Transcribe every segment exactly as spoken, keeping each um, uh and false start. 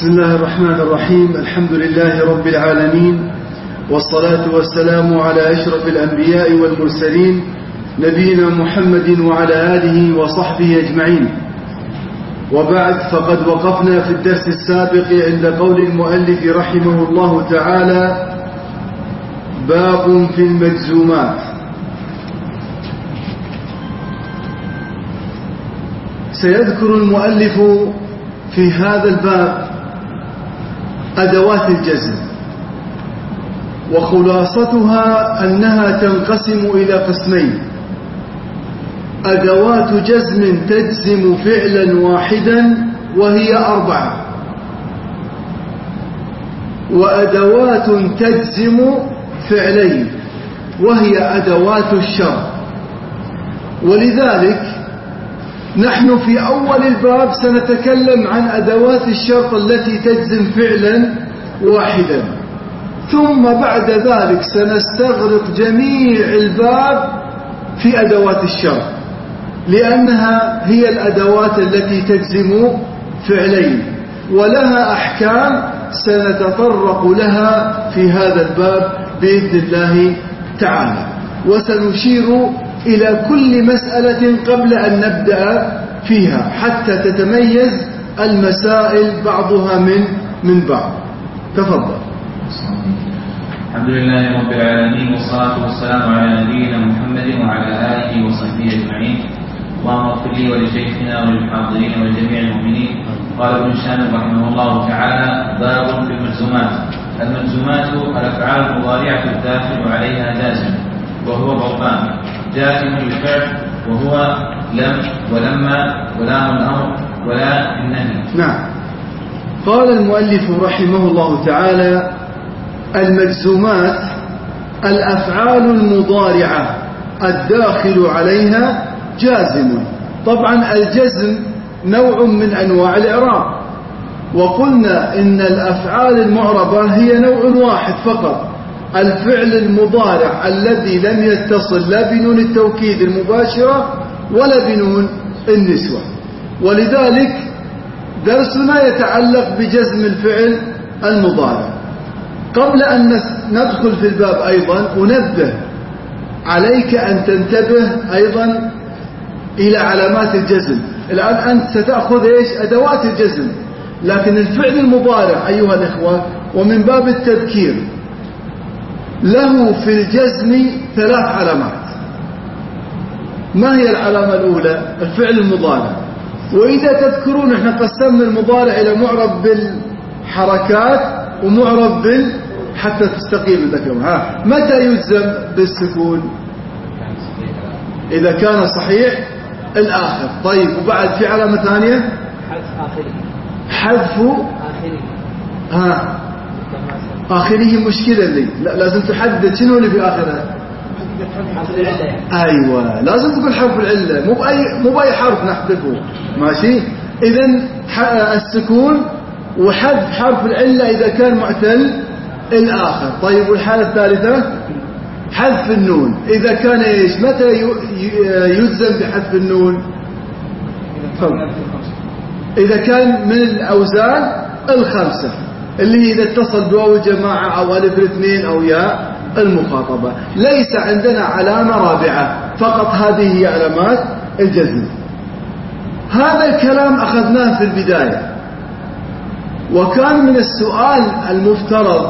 بسم الله الرحمن الرحيم. الحمد لله رب العالمين، والصلاة والسلام على أشرف الأنبياء والمرسلين نبينا محمد وعلى آله وصحبه أجمعين. وبعد، فقد وقفنا في الدرس السابق عند قول المؤلف رحمه الله تعالى: باب في المجزومات. سيذكر المؤلف في هذا الباب أدوات الجزم، وخلاصتها أنها تنقسم إلى قسمين: أدوات جزم تجزم فعلا واحدا وهي أربعة، وأدوات تجزم فعلين وهي أدوات الشرط. ولذلك نحن في أول الباب سنتكلم عن أدوات الشرط التي تجزم فعلا واحدا، ثم بعد ذلك سنستغرق جميع الباب في أدوات الشرط، لأنها هي الأدوات التي تجزم فعلين، ولها أحكام سنتطرق لها في هذا الباب بإذن الله تعالى، وسنشير إلى كل مسألة قبل أن نبدأ فيها حتى تتميز المسائل بعضها من من بعض. تفضل. الحمد لله رب العالمين، والصلاة والسلام على نبينا محمد وعلى آله وصحبه أجمعين. اللهم اغفر لي ولشيخنا وللحاضرين ولجميع المؤمنين. قال ابن هشام رحمه الله تعالى: باب في المجزومات. المجزومات الأفعال المضارعة الداخل عليها جازم، وهو ضربان: جازم للفعل وهو لم ولما ولام الأمر ولا النهي. نعم. قال المؤلف رحمه الله تعالى: المجزومات الأفعال المضارعة الداخل عليها جازم. طبعا الجزم نوع من أنواع الإعراب، وقلنا إن الأفعال المعربة هي نوع واحد فقط: الفعل المضارع الذي لم يتصل لا بنون التوكيد المباشرة ولا بنون النسوة. ولذلك درسنا يتعلق بجزم الفعل المضارع. قبل أن ندخل في الباب أيضا أنبه عليك أن تنتبه أيضا إلى علامات الجزم. الآن أنت ستأخذ إيش؟ أدوات الجزم، لكن الفعل المضارع أيها الإخوة، ومن باب التذكير، له في الجزم ثلاث علامات. ما هي العلامة الأولى؟ الفعل المضارع. وإذا تذكرون احنا قسمنا المضارع إلى معرب بالحركات ومعرب بال حتى تستقيم الذكر. ها، متى يجزم بالسكون؟ إذا كان صحيح الآخر. طيب، وبعد في علامة ثانية؟ حذف آخره. حذف آخره. ها، آخره مشكلة لي. لا، لازم تحدد شنو اللي في آخرها. حرف العلة. أيوة، لازم تقول حرف العلة، مو بأي مو بأي حرف نحذفه. ماشي. إذن السكون وحذف حرف العلة إذا كان معتل الآخر. طيب، والحالة الثالثة حذف النون. إذا كان إيش؟ متى يجزم بحذف النون؟ إذا كان من الأوزان الخمسة، اللي إذا اتصل بواو الجماعة أو ألف الاثنين أو ياء المخاطبة. ليس عندنا علامة رابعة، فقط هذه هي علامات الجزم. هذا الكلام أخذناه في البداية، وكان من السؤال المفترض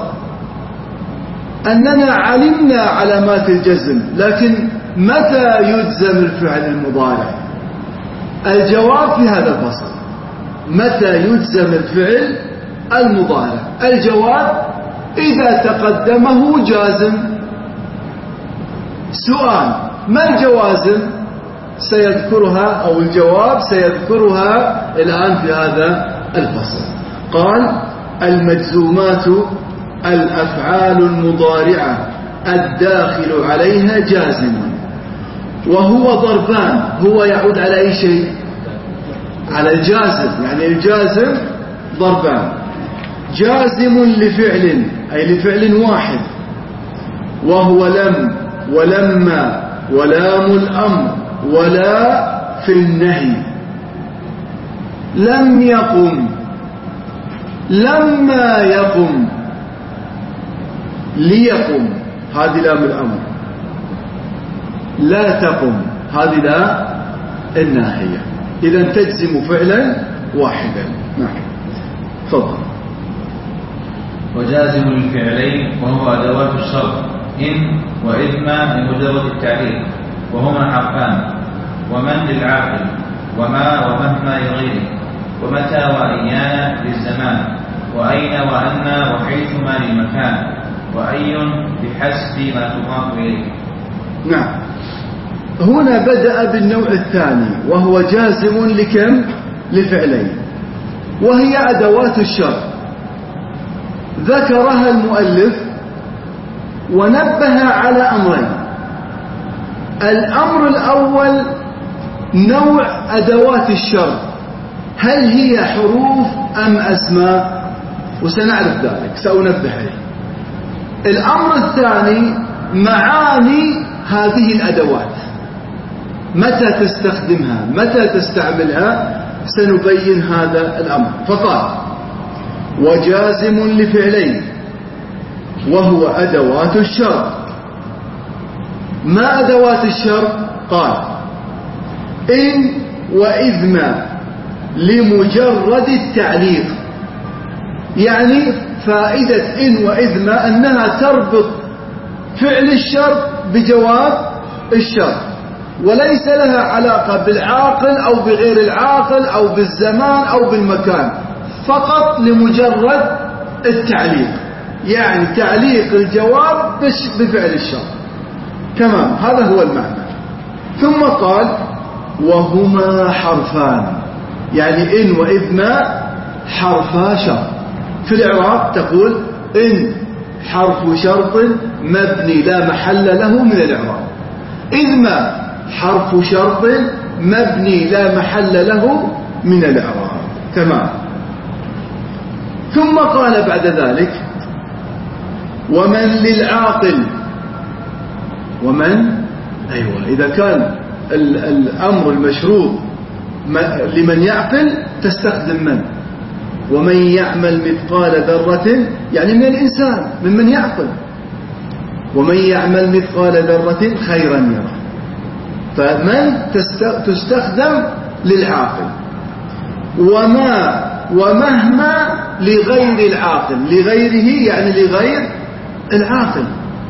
أننا علمنا علامات الجزم، لكن متى يجزم الفعل المضارع؟ الجواب في هذا الفصل: متى يجزم الفعل المضارع؟ الجواب: إذا تقدمه جازم. سؤال: ما الجوازم؟ سيذكرها، أو الجواب سيذكرها الآن في هذا الفصل. قال: المجزومات الأفعال المضارعة الداخل عليها جازم، وهو ضربان. هو يعود على أي شيء؟ على الجازم، يعني الجازم ضربان: جازم لفعل، أي لفعل واحد، وهو لم ولما ولام الأمر ولا في النهي. لم يقم لما يقم، ليقم هذه لام الأمر، لا تقم هذه لا الناهية، إذا تجزم فعلا واحدا. نعم تفضل. وجازم الفعلين وهو أدوات الشرط إن وإذما لمجرد التعليل، وهما حرفان: ومن للعاقل، وما ومهما لغيره، ومتى وأيان للزمان، وأين وأن وحيثما للمكان، وأي بحسب ما تضاف إليه. نعم هنا بدأ بالنوع الثاني وهو جازم لكم؟ لفعلين، وهي أدوات الشرط. ذكرها المؤلف ونبه على أمرين. الأمر الأول نوع أدوات الشرط، هل هي حروف أم أسماء؟ وسنعرف ذلك، سأنبه عليه. الأمر الثاني معاني هذه الأدوات، متى تستخدمها، متى تستعملها، سنبين هذا الأمر. فقال: وجازم لفعلين وهو أدوات الشرط. ما أدوات الشرط؟ قال: إن وإذما لمجرد التعليق، يعني فائدة إن وإذما أنها تربط فعل الشرط بجواب الشرط، وليس لها علاقة بالعاقل أو بغير العاقل أو بالزمان أو بالمكان، فقط لمجرد التعليق، يعني تعليق الجواب بفعل الشرط. تمام، هذا هو المعنى. ثم قال: وهما حرفان، يعني إن وإذما حرفا شرط. في الإعراب تقول: إن حرف شرط مبني لا محل له من الإعراب، إذما حرف شرط مبني لا محل له من الإعراب. تمام. ثم قال بعد ذلك: ومن للعاقل. ومن أيوة إذا كان الأمر المشروط لمن يعقل تستخدم من. ومن يعمل مثقال ذرة، يعني من الإنسان، ممن يعقل. ومن يعمل مثقال ذرة خيرا يره، فمن تستخدم للعاقل. وما ومهما لغير العاقل، لغيره يعني لغير العاقل.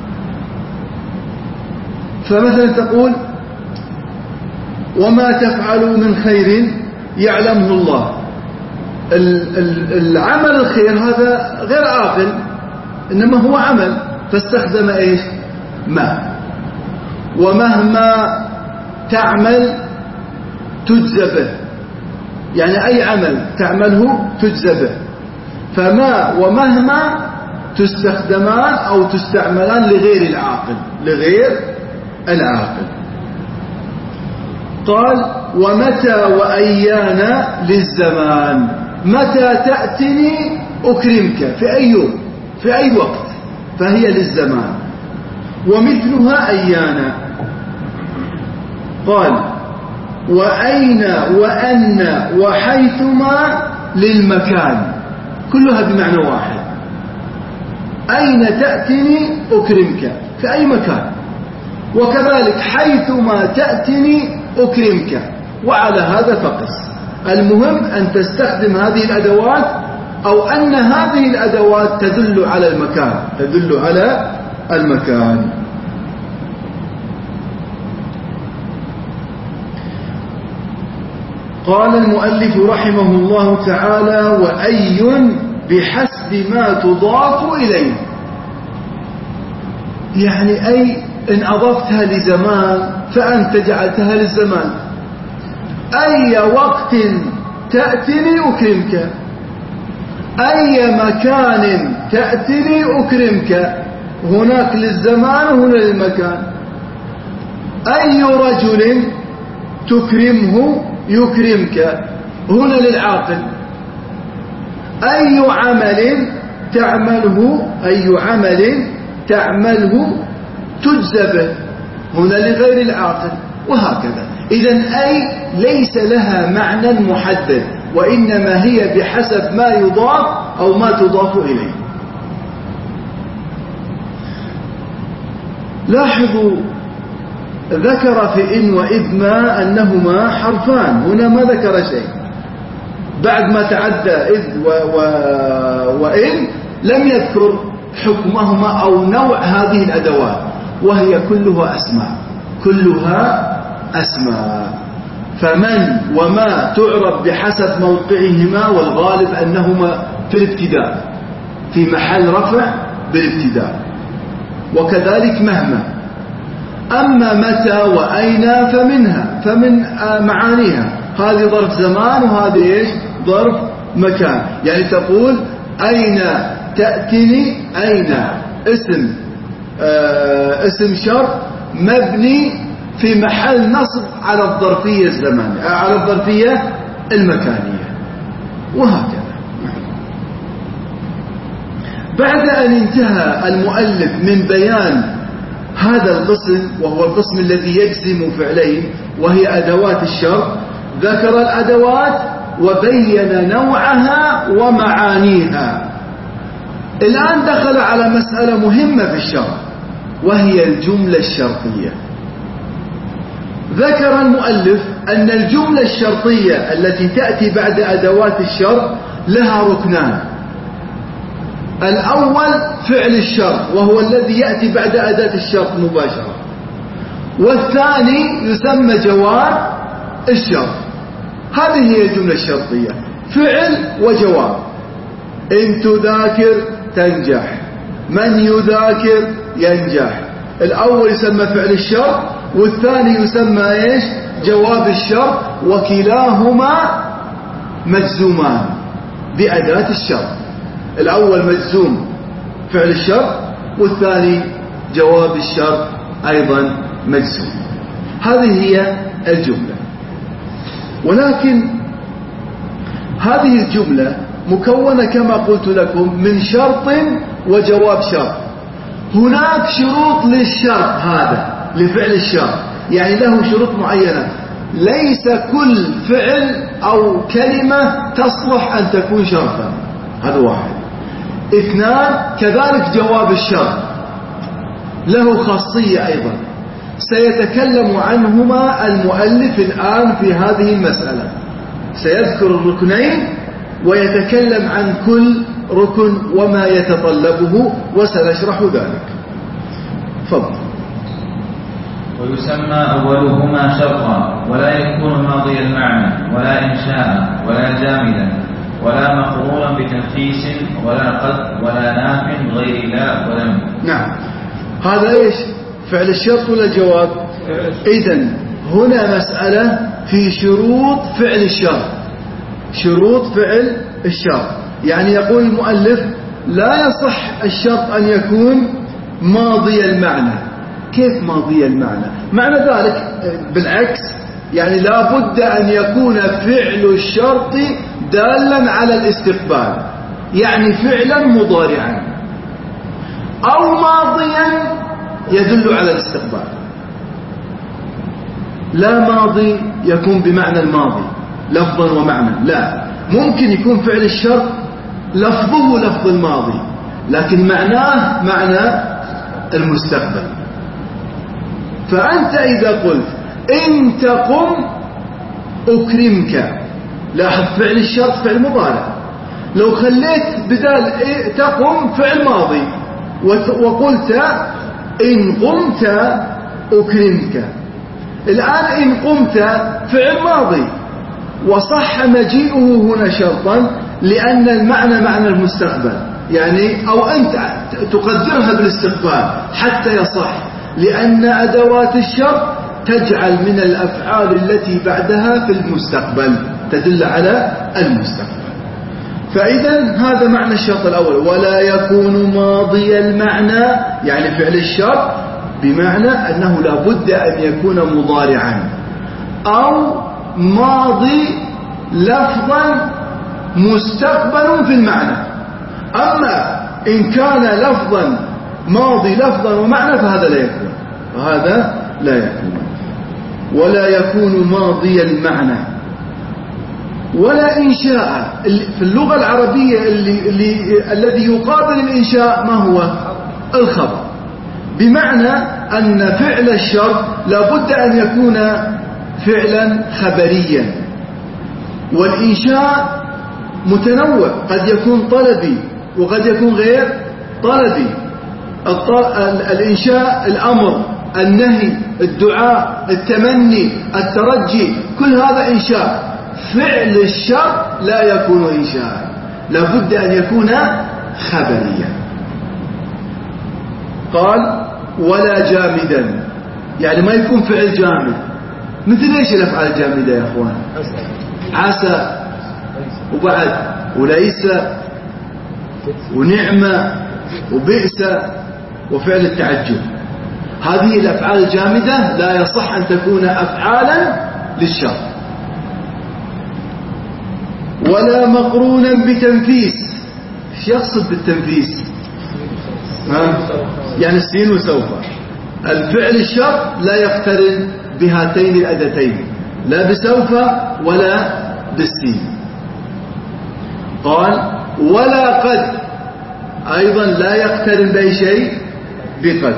فمثلا تقول: وما تفعلوا من خير يعلمه الله. العمل الخير هذا غير عاقل، إنما هو عمل، فاستخدم إيش؟ ما. ومهما تعمل تجزى به، يعني أي عمل تعمله تجزى به. فما ومهما تستخدمان أو تستعملان لغير العاقل، لغير العاقل. قال: ومتى وأيان للزمان، متى تأتني أكرمك، في أي يوم، في أي وقت، فهي للزمان. ومثلها أيانا. قال: وأين وأن وحيثما للمكان، كلها بمعنى واحد. أين تأتني أكرمك، في أي مكان. وكذلك حيثما تأتني أكرمك، وعلى هذا فقس. المهم أن تستخدم هذه الأدوات، أو أن هذه الأدوات تدل على المكان، تدل على المكان. قال المؤلف رحمه الله تعالى: وأي بحسب ما تضاف إليه، يعني أي إن أضفتها لزمان فأنت جعلتها للزمان. أي وقت تأتني أكرمك، أي مكان تأتني أكرمك، هناك للزمان وهنا للمكان. أي رجل تكرمه يكرمك، هنا للعاقل. أي عمل تعمله، أي عمل تعمله تجزى به، هنا لغير العاقل، وهكذا. إذن أي ليس لها معنى محدد، وإنما هي بحسب ما يضاف أو ما تضاف إليه. لاحظوا ذكر في إن وإذ ما أنهما حرفان، هنا ما ذكر شيء بعد ما تعدى إذ و و وإن لم يذكر حكمهما أو نوع هذه الأدوات، وهي كلها أسماء كلها أسماء. فمن وما تعرب بحسب موقعهما، والغالب أنهما في الابتداء في محل رفع بالابتداء، وكذلك مهما. أما متى وأين فمنها فمن معانيها، هذه ظرف زمان وهذه إيش ظرف مكان. يعني تقول أين تأتني، أين اسم آه اسم شرط مبني في محل نصب على الظرفية الزمانية على الظرفية المكانية، وهكذا. بعد أن انتهى المؤلف من بيان هذا القسم، وهو القسم الذي يجزم فعلين وهي أدوات الشرط، ذكر الأدوات وبين نوعها ومعانيها. الآن دخل على مسألة مهمة في الشرط، وهي الجملة الشرطية. ذكر المؤلف أن الجملة الشرطية التي تأتي بعد أدوات الشرط لها ركنان. الأول فعل الشرط، وهو الذي يأتي بعد أداة الشرط مباشرة، والثاني يسمى جواب الشرط. هذه هي الجملة الشرطية، فعل وجواب. إن تذاكر تنجح، من يذاكر ينجح. الأول يسمى فعل الشرط، والثاني يسمى إيش جواب الشرط، وكلاهما مجزومان بأداة الشرط. الأول مجزوم فعل الشرط، والثاني جواب الشرط أيضا مجزوم. هذه هي الجملة. ولكن هذه الجملة مكونة كما قلت لكم من شرط وجواب شرط. هناك شروط للشرط هذا، لفعل الشرط، يعني له شروط معينة. ليس كل فعل أو كلمة تصلح أن تكون شرطا، هذا واحد. اثنان، كذلك جواب الشرط له خاصية أيضا، سيتكلم عنهما المؤلف الآن في هذه المسألة. سيذكر الركنين ويتكلم عن كل ركن وما يتطلبه، وسنشرح ذلك. فضل. ويسمى أولهما شرطا، ولا يكون ماضي المعنى ولا إنشاء ولا جامدا ولا مقرونا بتنفيس ولا قد ولا ناف غير لا ولم. نعم، هذا إيش فعل الشرط ولا جواب؟ إذن هنا مسألة في شروط فعل الشرط، شروط فعل الشرط. يعني يقول المؤلف لا يصح الشرط أن يكون ماضي المعنى. كيف ماضي المعنى؟ معنى ذلك بالعكس، يعني لا بد أن يكون فعل الشرط دالا على الاستقبال، يعني فعلا مضارعا أو ماضيا يدل على الاستقبال. لا ماضي يكون بمعنى الماضي لفظا ومعنى، لا، ممكن يكون فعل الشرط لفظه لفظ الماضي لكن معناه معنى المستقبل. فأنت إذا قلت إن تقم أكرمك، لاحظ فعل الشرط فعل مضارع. لو خليت بدال إيه تقم فعل ماضي وقلت إن قمت أكرمك، الآن إن قمت فعل ماضي، وصح مجيئه هنا شرطا لأن المعنى معنى المستقبل، يعني أو أنت تقدرها بالاستقبال حتى يصح، لأن أدوات الشرط تجعل من الأفعال التي بعدها في المستقبل، تدل على المستقبل. فإذا هذا معنى الشرط الأول. ولا يكون ماضي المعنى، يعني فعل الشرط بمعنى أنه لا بد أن يكون مضارعا أو ماضي لفظا مستقبل في المعنى. أما إن كان لفظا ماضي لفظا ومعنى فهذا لا يكون، وهذا لا يكون. ولا يكون ماضي المعنى ولا إنشاء. في اللغة العربية اللي اللي الذي يقابل الإنشاء ما هو؟ الخبر، بمعنى أن فعل الشرط لابد أن يكون فعلا خبريا. والإنشاء متنوع، قد يكون طلبي وقد يكون غير طلبي. الإنشاء الأمر، النهي، الدعاء، التمني، الترجي، كل هذا إنشاء. فعل الشرط لا يكون إنشاء، لابد أن يكون خبريا. قال ولا جامدا، يعني ما يكون فعل جامد. مثل ايش الأفعال الجامدة يا أخوان؟ عسى، وبعد وليس، ونعمة، وبئس، وفعل التعجب. هذه الأفعال الجامدة لا يصح أن تكون أفعالا للشرط. ولا مقرونا بتنفيس. ايش يقصد بالتنفيس؟ ها؟ يعني السين وسوف. الفعل الشرط لا يقترن بهاتين الأدتين، لا بسوف ولا بالسين. قال ولا قد، أيضا لا يقترن بأي شيء بقد.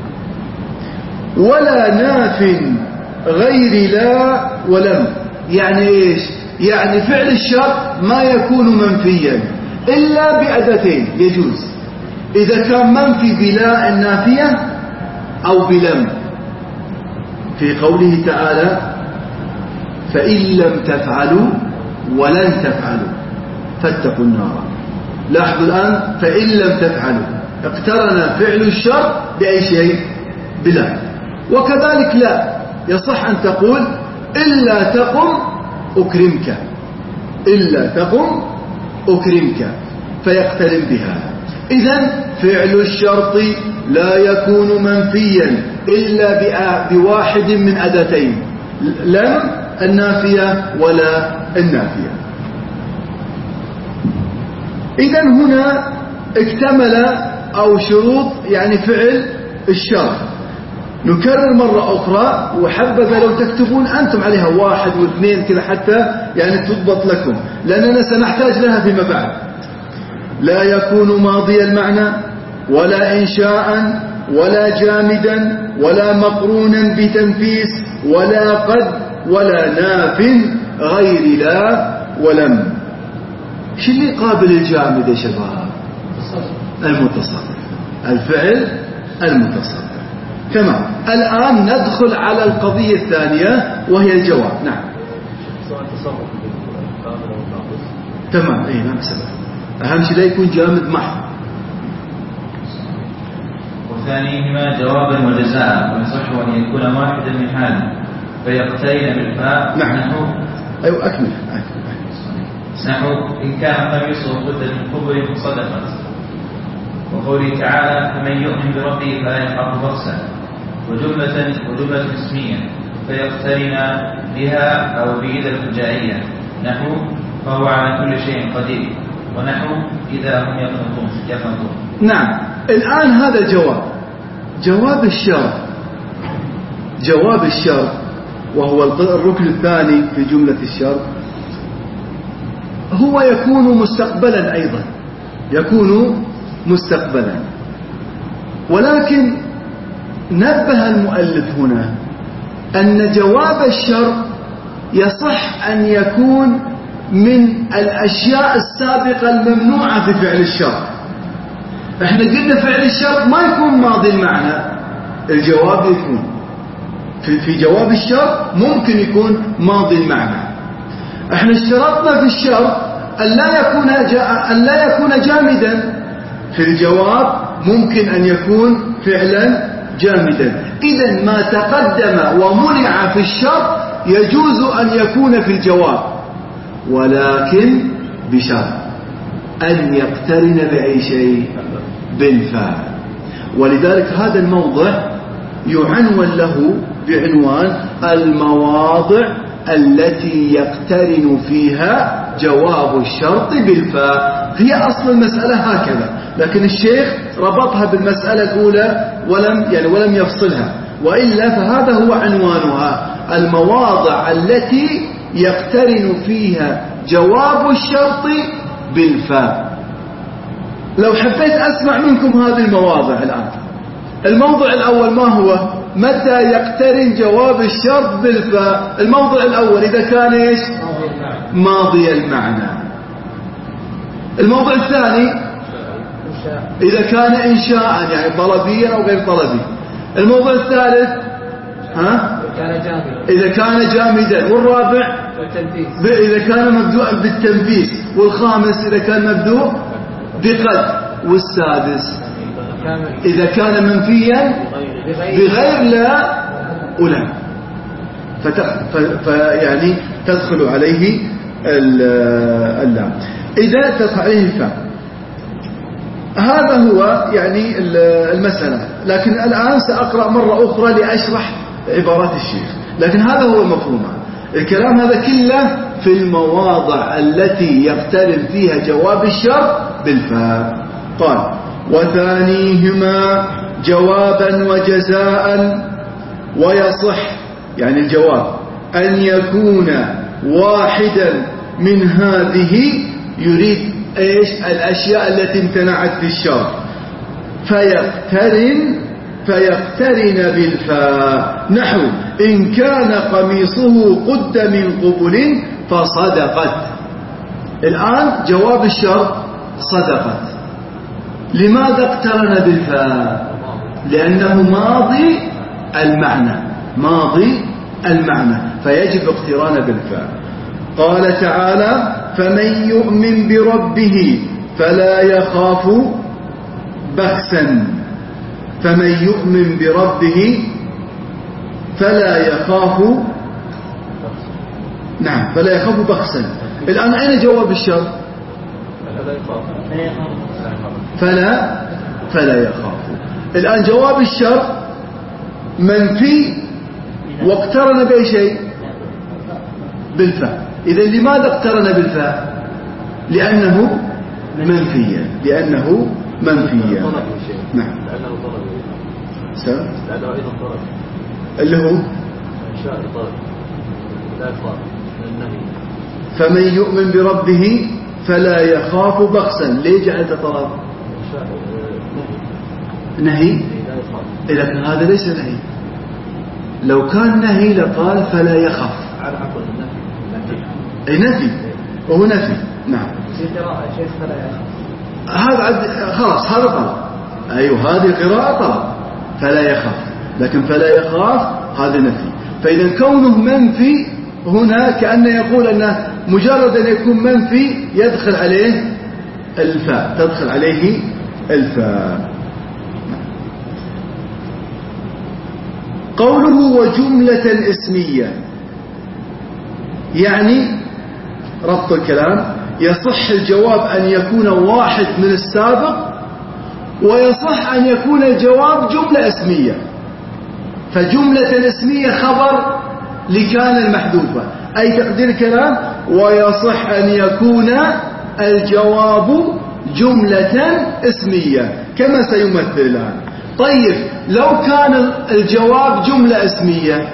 ولا ناف غير لا ولم. يعني إيش؟ يعني فعل الشرط ما يكون منفيا إلا بأدتين يجوز، إذا كان منفي بلا النافية أو بلم، في قوله تعالى فإن لم تفعلوا ولن تفعلوا فاتقوا النار. لاحظوا الآن فإن لم تفعلوا، اقترن فعل الشرط بأي شيء؟ بلا. وكذلك لا يصح أن تقول إلا تقم أكرمك، إلا تقم أكرمك، فيقترن بها. إذن فعل الشرط لا يكون منفيا إلا بواحد من أدتين، لم النافية ولا النافية. إذن هنا اكتمل أو شروط يعني فعل الشرط. نكرر مرة أخرى، وحبذا لو تكتبون أنتم عليها واحد واثنين كذا حتى يعني تضبط لكم، لأننا سنحتاج لها فيما بعد. لا يكون ماضي المعنى ولا إنشاء ولا جامدا ولا مقرونا بتنفيس ولا قد ولا ناف غير لا ولم. شو اللي قابل الجامد يا شباب؟ المتصرف، الفعل المتصرف. تمام. الآن ندخل على القضية الثانية وهي الجواب. نعم تمام. اي نعم سبب. أهم شيء لا يكون جامد محض. وثانيهما جوابا وجزاء، ويصح أن يكون واحدا من حال فيقترن بالفاء. نعم. نحو أيوة أكمل. أكمل. نحو إن كان قميصه قد من قبل صدقت، وقوله تعالى فمن يؤمن بربه فلا يخاف بخسا. وجملة وجملة اسمية فيقترن بها أو بإذا الفجائية، نحو فهو على كل شيء قدير، ونحو إذا هم يقنطون. نعم. الآن هذا الجواب، جواب الشرط. جواب الشرط وهو الركن الثاني في جملة الشرط، هو يكون مستقبلا أيضا، يكون مستقبلا. ولكن نبه المؤلف هنا أن جواب الشرط يصح أن يكون من الأشياء السابقة الممنوعة في فعل الشرط. احنا قلنا فعل الشرط ما يكون ماضي المعنى، الجواب يكون في, في جواب الشرط ممكن يكون ماضي المعنى. احنا اشترطنا في الشرط أن لا يكون أن لا يكون جامدا، في الجواب ممكن أن يكون فعلا جامدا. إذن ما تقدم ومنع في الشرط يجوز أن يكون في الجواب، ولكن بشرط أن يقترن بأي شيء؟ بالفاء. ولذلك هذا الموضع يعنون له بعنوان المواضع التي يقترن فيها جواب الشرط بالفاء. هي أصل المسألة هكذا، لكن الشيخ ربطها بالمسألة الأولى ولم يعني ولم يفصلها، وإلا فهذا هو عنوانها، المواضع التي يقترن فيها جواب الشرط بالفاء. لو حبيت أسمع منكم هذه المواضع الآن. الموضع الأول ما هو؟ متى يقترن جواب الشرط بالفاء؟ الموضع الأول إذا كان إيش؟ ماضي المعنى. الموضع الثاني إذا كان إنشاء يعني طلبيا أو غير طلبي. الموضع الثالث ها؟ إذا كان جامدا. والرابع إذا كان مبدوءا بالتنفيذ. والخامس إذا كان مبدوء بقد. والسادس إذا كان منفيا بغير لا ولا. فيعني تدخل عليه اللام إذا تدخل عليه الفاء. هذا هو يعني المسألة. لكن الآن سأقرأ مرة أخرى لأشرح عبارات الشيخ. لكن هذا هو المفهوم. الكلام هذا كله في المواضع التي يقترن فيها جواب الشرط بالفاء. قال وثانيهما جوابا وجزاء ويصح يعني الجواب أن يكون واحدا من هذه يريد إيش الأشياء التي امتنعت في الشرط فيقترن فيقترن بالفاء. نحو إن كان قميصه قد من قبل فصدقت. الآن جواب الشرط صدقت. لماذا اقترن بالفاء؟ لأنه ماضي المعنى ماضي المعنى فيجب اقتران بالفاء. قال تعالى فمن يؤمن بربه فلا يخاف بخسا. فمن يؤمن بربه فلا يخاف نعم فلا يخاف بخسا. الآن أين جواب الشرط؟ فلا فلا يخاف. الآن جواب الشرط منفي واقترن بأي شيء؟ بالفاء. إذا لماذا اقترن بالفاء؟ لأنه منفيا لأنه منفيا. نعم لأنه طلب. سأل لأنه أيضا طلب اللي هو إنشاء الطلب لا يخاف النهي. فمن يؤمن بربه فلا يخاف بخسا. ليه جعلت طلب؟ نهي. إذا كان هذا ليس نهي. لو كان نهي لقال فلا يخاف. أي نفي وهو نفي. نعم هذا خلاص هذا طلب. أيوه هذه القراءة طلب فلا يخاف. لكن فلا يخاف هذا نفي. فإذا كونه منفي هنا كأنه يقول أنه مجرد أن يكون منفي يدخل عليه الفاء تدخل عليه الفاء. قوله وجملة اسمية يعني ربط الكلام. يصح الجواب أن يكون واحد من السابق ويصح أن يكون الجواب جملة اسمية. فجملة اسمية خبر لكان المحذوفة أي تقدير الكلام. ويصح أن يكون الجواب جملة اسمية كما سيمثل الآن. طيب لو كان الجواب جملة اسمية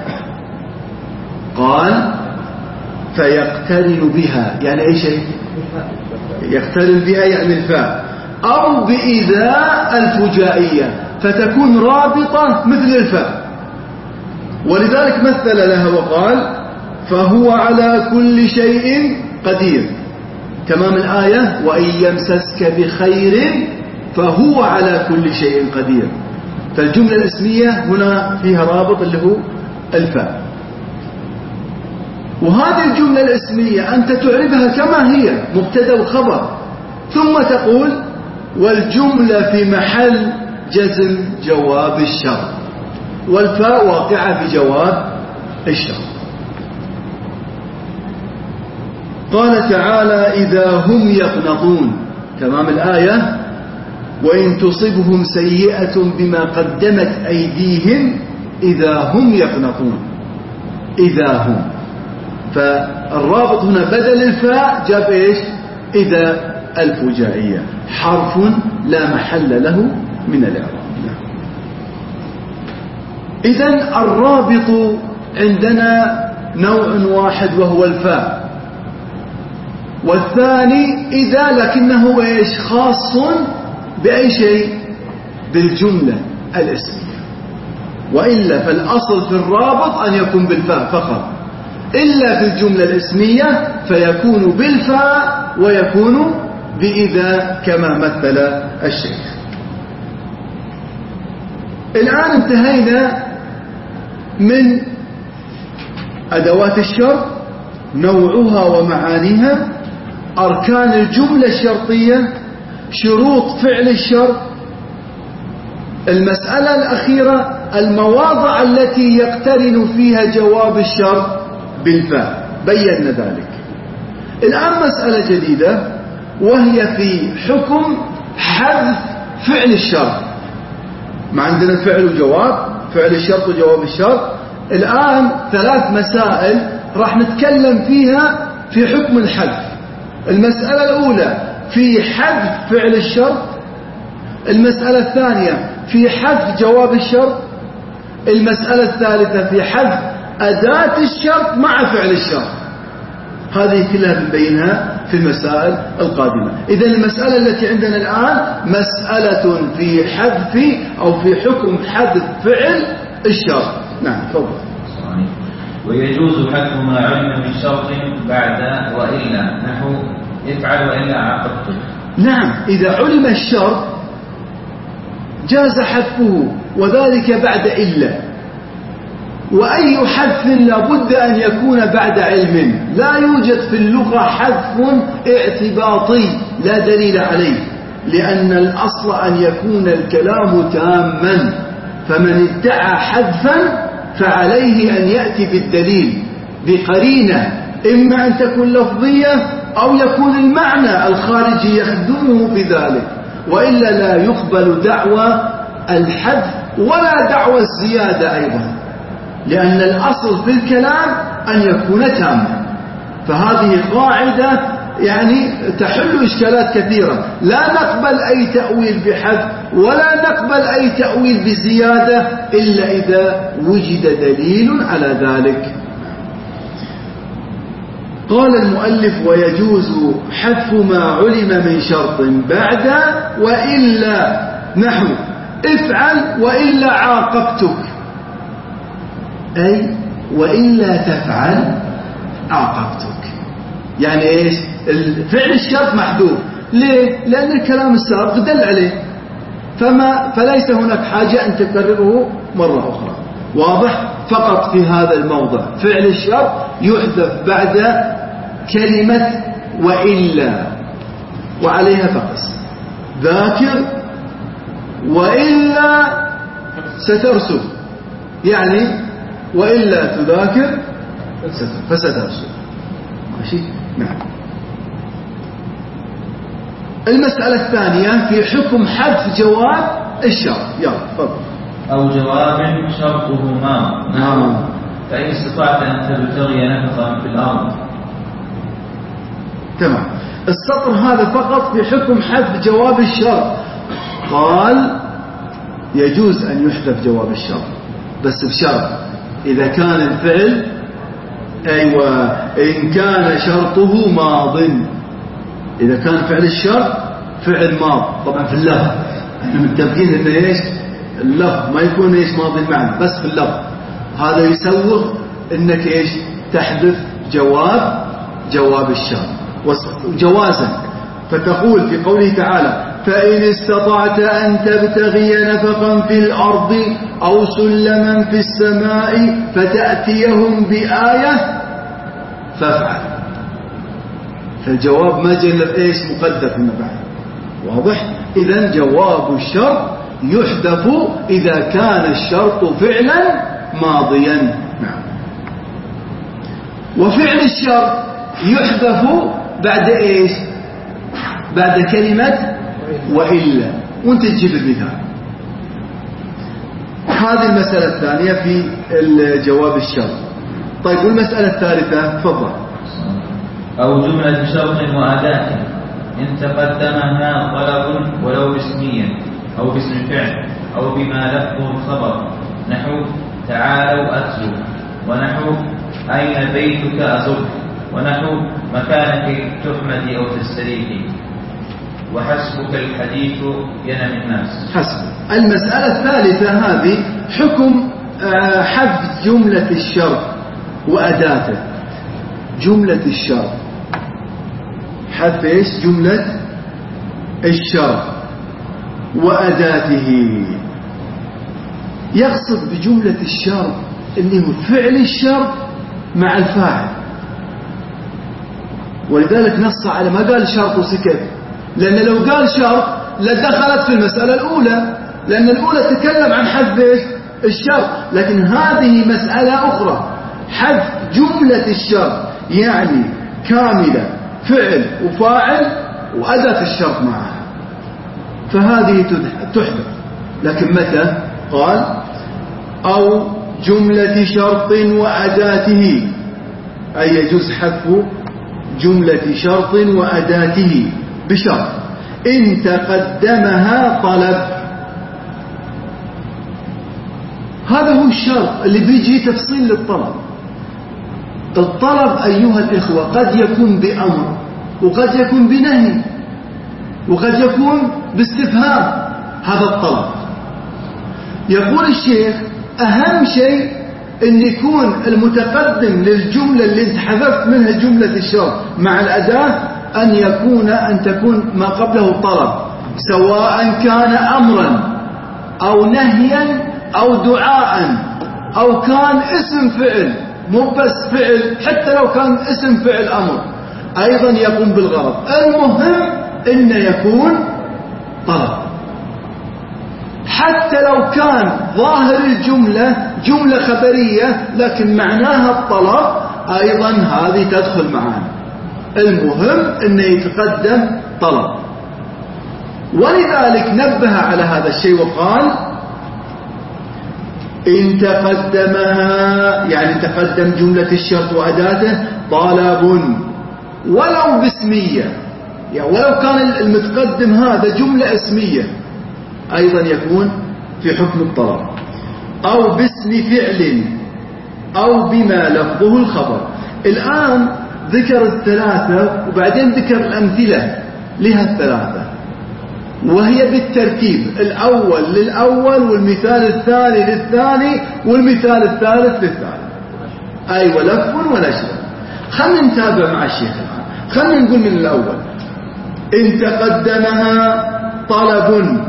قال فيقترن بها يعني أي شيء يقترن بها يعني الفاء أو بإذا الفجائية فتكون رابطة مثل الفاء. ولذلك مثل لها وقال فهو على كل شيء قدير. تمام الآية وإن يمسسك بخير فهو على كل شيء قدير. فالجملة الاسمية هنا فيها رابط اللي هو الفاء. وهذه الجملة الاسمية أنت تعرفها كما هي مبتدأ وخبر ثم تقول والجملة في محل جزم جواب الشرط والفاء واقعة بجواب الشرط. قال تعالى إذا هم يقنطون. تمام الآية وإن تصبهم سيئة بما قدمت أيديهم إذا هم يقنطون. إذا هم فالرابط هنا بدل الفاء جاب إيش إذا الفجائية حرف لا محل له من الإعراب. إذن الرابط عندنا نوع واحد وهو الفاء. والثاني إذا لكنه إيش خاص بأي شيء بالجملة الاسمية، وإلا فالأصل في الرابط أن يكون بالفاء فقط، إلا في الجملة الاسمية فيكون بالفاء ويكون بإذا كما مثل الشيخ. الآن انتهينا من أدوات الشرط، نوعها ومعانيها، أركان الجملة الشرطية، شروط فعل الشرط. المسألة الأخيرة المواضع التي يقترن فيها جواب الشرط بالفاء، بينا ذلك. الآن مسألة جديدة وهي في حكم حذف فعل الشرط. ما عندنا فعل وجواب، فعل الشرط وجواب الشرط. الآن ثلاث مسائل راح نتكلم فيها في حكم الحذف. المسألة الأولى في حذف فعل الشرط، المسألة الثانية في حذف جواب الشرط، المسألة الثالثة في حذف أداة الشرط مع فعل الشرط. هذه كلها بنبينها في المسائل القادمة. إذا المسألة التي عندنا الآن مسألة في حذف أو في حكم حذف فعل الشرط. نعم تفضل. ويجوز حذف ما علم من شرط بعد وإلا، نحو افعل وإلا عاقبته. نعم، إذا علم الشرط جاز حذفه، وذلك بعد إلا. وأي حذف لابد أن يكون بعد علم. لا يوجد في اللغة حذف اعتباطي لا دليل عليه، لأن الأصل أن يكون الكلام تاما، فمن ادعى حذفا فعليه أن يأتي بالدليل بقرينة، إما أن تكون لفظية أو يكون المعنى الخارجي يخدمه بذلك، وإلا لا يقبل دعوى الحذف ولا دعوى الزيادة أيضا، لأن الأصل في الكلام أن يكون تاما. فهذه قاعدة يعني تحل إشكالات كثيرة. لا نقبل أي تأويل بحذف ولا نقبل أي تأويل بزيادة إلا إذا وجد دليل على ذلك. قال المؤلف ويجوز حذف ما علم من شرط بعد وإلا، نحو افعل وإلا عاقبتك، أي وإلا تفعل عاقبتك. يعني إيش؟ الفعل الشرط محذوف. ليه؟ لأن الكلام السابق دل عليه، فما فليس هناك حاجة أن تكرره مرة أخرى. واضح؟ فقط في هذا الموضع فعل الشرط يحذف بعد كلمة وإلا، وعليها فقس. ذاكر وإلا سترسل، يعني وإلا تذاكر فسترسل. ماشي؟ نعم. المسألة الثانية في حكم حذف جواب الشرط. يلا تفضل. أو جواب شرطه ما، نعم. فإن استطعت أن تبتغي نفقا في الأرض. تمام. السطر هذا فقط في حكم حذف جواب الشرط. قال يجوز أن يحذف جواب الشرط بس بشرط، إذا كان الفعل أيوة إن كان شرطه ماض. إذا كان فعل الشرط فعل ماض، طبعا في اللفظ احنا متفقين إنه إيش اللفظ ما يكون إيش ماضي المعنى، بس في اللفظ. هذا يسوغ إنك إيش تحذف جواب جواب الشرط جوازا. فتقول في قوله تعالى فإن استطعت أن تبتغي نفقا في الأرض أو سلما في السماء فتأتيهم بآية فافعل. فالجواب ما جل إيش مقدر فيما بعد. واضح؟ إذن جواب الشرط يحذف إذا كان الشرط فعلا ماضيا. نعم. وفعل الشرط يحذف بعد إيش؟ بعد كلمة وإلا، وانت تجيب المثال. هذه المسألة الثانية في الجواب الشرط. طيب والمسألة الثالثة تفضل. أو جملة شرط وأداة إن تقدمها طلب ولو باسميا أو باسم فعل أو بما لفظه الخبر، نحو تعالوا أتلو، ونحو أين بيتك أزر، ونحو مكانك تحمدي أو تستريحي، وحسبك الحديث ينم الناس. حسب. المسألة الثالثة هذه حكم حذف جملة الشرط وأداته. جملة الشرط، حذف ايش؟ جملة الشرط وأداته. يقصد بجملة الشرط اللي هو فعل الشرط مع الفاعل، ولذلك نص على ما قال شرط وسكت، لأن لو قال شرط لدخلت في المسألة الأولى، لأن الأولى تكلم عن حذف الشرط، لكن هذه مسألة أخرى، حذف جملة الشرط يعني كاملة، فعل وفاعل وأداة الشرط معها، فهذه تحذف. لكن متى؟ قال أو جملة شرط وأداته، أي يجوز حذف جملة شرط وأداته بشرط إن تقدمها طلب. هذا هو الشرط اللي بيجي تفصيل للطلب. الطلب أيها الإخوة قد يكون بأمر، وقد يكون بنهي، وقد يكون باستفهام. هذا الطلب. يقول الشيخ أهم شيء أن يكون المتقدم للجملة اللي انت حذفت منها جملة الشرط مع الأداة أن يكون أن تكون ما قبله طلب، سواء كان أمرا أو نهيا أو دعاء أو كان اسم فعل، مو بس فعل، حتى لو كان اسم فعل أمر أيضا يقوم بالغرض. المهم أن يكون طلب، حتى لو كان ظاهر الجملة جملة خبرية لكن معناها الطلب أيضا هذه تدخل معنا. المهم أن يتقدم طلب. ولذلك نبه على هذا الشيء وقال إن تقدمها، يعني تقدم جملة الشرط وأداته طلب ولو باسمية، يعني ولو كان المتقدم هذا جملة اسمية أيضا يكون في حكم الطلب، أو باسم فعل أو بما لفظه الخبر. الآن ذكر الثلاثة وبعدين ذكر الأمثلة لها الثلاثة، وهي بالترتيب، الأول للأول والمثال الثاني للثاني والمثال الثالث للثالث. أيوة، لف ونشر. خلنا نتابع مع الشيخ الآن. خلنا نقول من الأول. إن تقدمها طلب،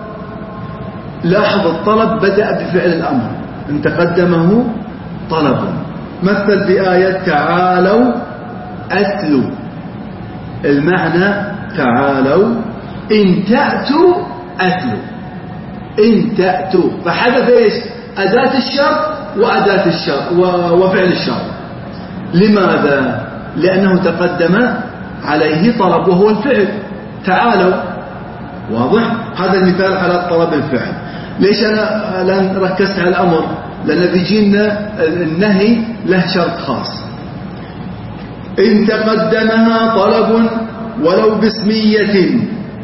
لاحظ الطلب بدأ بفعل الأمر، إن تقدمه طلب. مثل بآية تعالوا أتلوا، المعنى تعالوا إن تأتوا أتلوا، إن تأتوا، فحدث إيش؟ أداة الشرط وأداة الشرط وفعل الشرط. لماذا؟ لأنه تقدم عليه طلب وهو الفعل تعالوا. واضح؟ هذا المثال على طلب الفعل. ليش أنا الآن ركزت على الأمر؟ لأن بيجينا النهي له شرط خاص. إن تقدمها طلب ولو باسمية،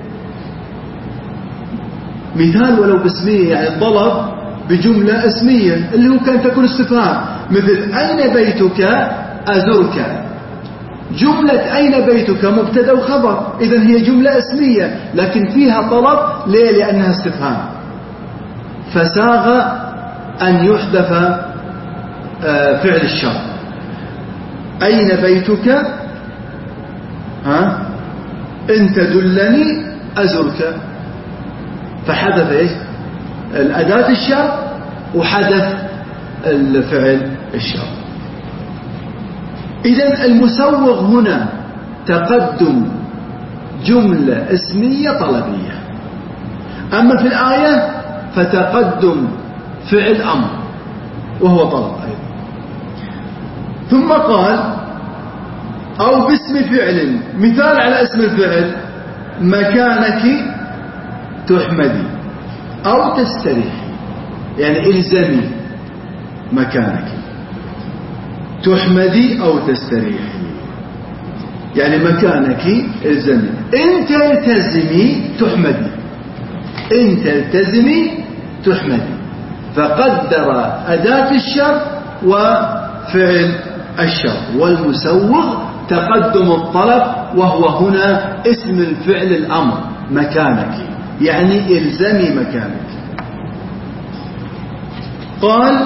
مثال ولو باسمية يعني طلب بجملة اسمية اللي هو كان تكون استفهام، مثل أين بيتك أزرك. جملة أين بيتك مبتدأ وخبر، إذن هي جملة اسمية لكن فيها طلب. ليه؟ لأنها استفهام، فساغ أن يحذف فعل الشرط. أين بيتك؟ ها؟ إن تدلني أزرك، فحذف إيش؟ الأداة الشرط وحذف الفعل الشرط. إذن المسوغ هنا تقدم جملة اسمية طلبية، أما في الآية فتقدم فعل أمر وهو طلب أيضا. ثم قال أو باسم فعل، مثال على اسم الفعل مكانك تحمدي أو تستريحي، يعني إلزمي مكانك تحمدي أو تستريحي، يعني مكانك إلزمي. إن تلتزمي تحمدي، إن تلتزمي تحمدي، فقدر أداة الشرط وفعل الشرط. والمسوغ تقدم الطلب، وهو هنا اسم الفعل الأمر، مكانك، يعني الزمي مكانك. قال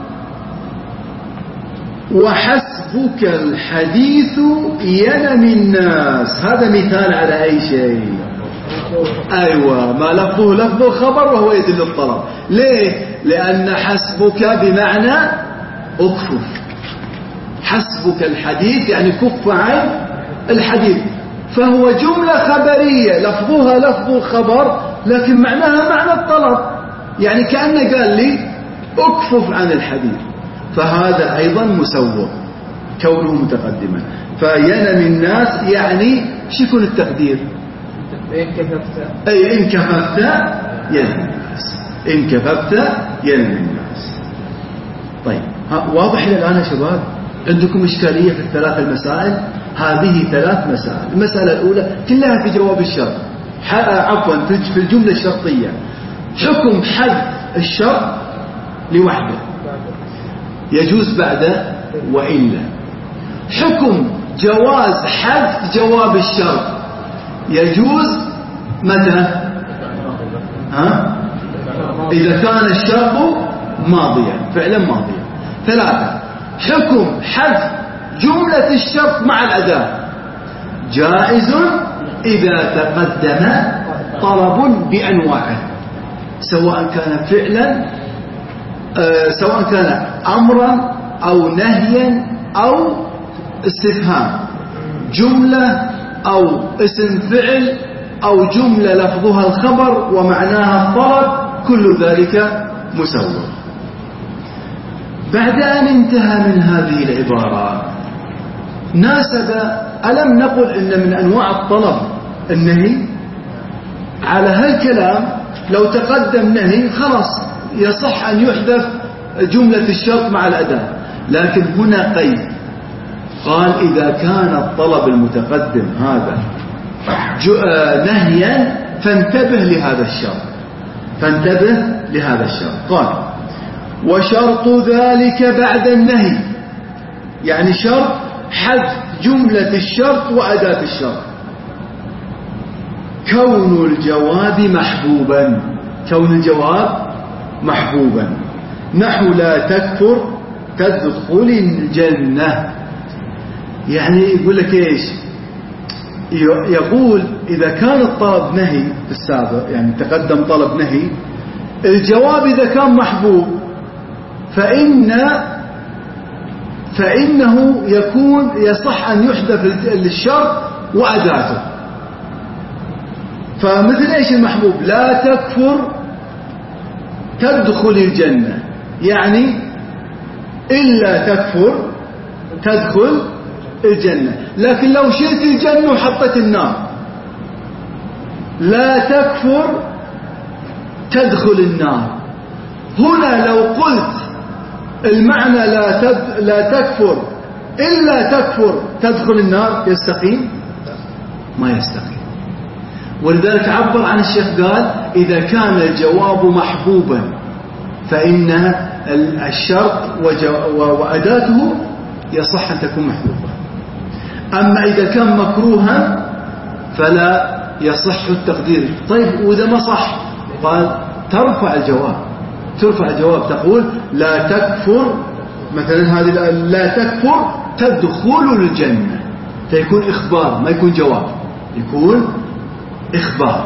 وحسبك الحديث ينمي الناس. هذا مثال على أي شيء؟ أيوة، ما لفظه لفظ الخبر وهو يدل الطلب. ليه؟ لأن حسبك بمعنى اكفف، حسبك الحديث يعني كف عن الحديث، فهو جملة خبرية لفظها لفظ الخبر لكن معناها معنى الطلب، يعني كأنه قال لي اكفف عن الحديث، فهذا أيضا مسوغ كونه متقدما. فينمي الناس يعني شو يكون التقدير؟ إن كففت أي إن كففت ينمي الناس، إن كففت ينمي الناس. طيب واضح إلى الآن يا شباب؟ عندكم إشكالية في الثلاث المسائل؟ هذه ثلاث مسائل. المسألة الأولى كلها في جواب الشرط، عفوا في الجملة الشرطية، حكم حذف الشرط لوحده يجوز بعد وإلا، حكم جواز حذف جواب الشرط يجوز متى؟ ها؟ إذا كان الشرط ماضيا، فعلا ماضيا. ثلاثة، حكم حذف جملة الشرط مع الأداة جائز إذا تقدم طلب بأنواعه، سواء كان فعلا آه سواء كان أمرا أو نهيا أو استفهام، جملة أو اسم فعل أو جملة لفظها الخبر ومعناها الطلب، كل ذلك مسوغ. بعد أن انتهى من هذه العبارات ناسب، ألم نقل إن من أنواع الطلب النهي؟ على هالكلام لو تقدم نهي خلاص يصح أن يحذف جملة الشرط مع الأداة، لكن هنا قيد، قال إذا كان الطلب المتقدم هذا نهيا فانتبه لهذا الشرط، فانتبه لهذا الشرط. قال وشرط ذلك بعد النهي، يعني شرط حذف جملة الشرط وأداة الشرط، كون الجواب محبوبا، كون الجواب محبوبا، نحو لا تكفر تدخل الجنة. يعني يقول لك إيش؟ يقول إذا كان الطلب نهي في السابق، يعني تقدم طلب نهي، الجواب إذا كان محبوب فإن فإنه يكون يصح أن يحذف الشرط وأداته. فمثل إيش المحبوب؟ لا تكفر تدخل الجنة، يعني إلا تكفر تدخل الجنة. لكن لو شلت الجنة وحطت النار، لا تكفر تدخل النار، هنا لو قلت المعنى لا تد... لا تكفر إلا تكفر تدخل النار يستقيم؟ ما يستقيم. ولذلك عبر عن الشيخ قال إذا كان الجواب محبوبا فإن الشرط وأداته يصح أن تكون محبوبة، أما إذا كان مكروها فلا يصح التقدير. طيب وإذا ما صح؟ قال ترفع الجواب، ترفع الجواب تقول لا تكفر، مثلا هذه لا تكفر تدخل الجنة، فيكون إخبار ما يكون جواب، يكون إخبار.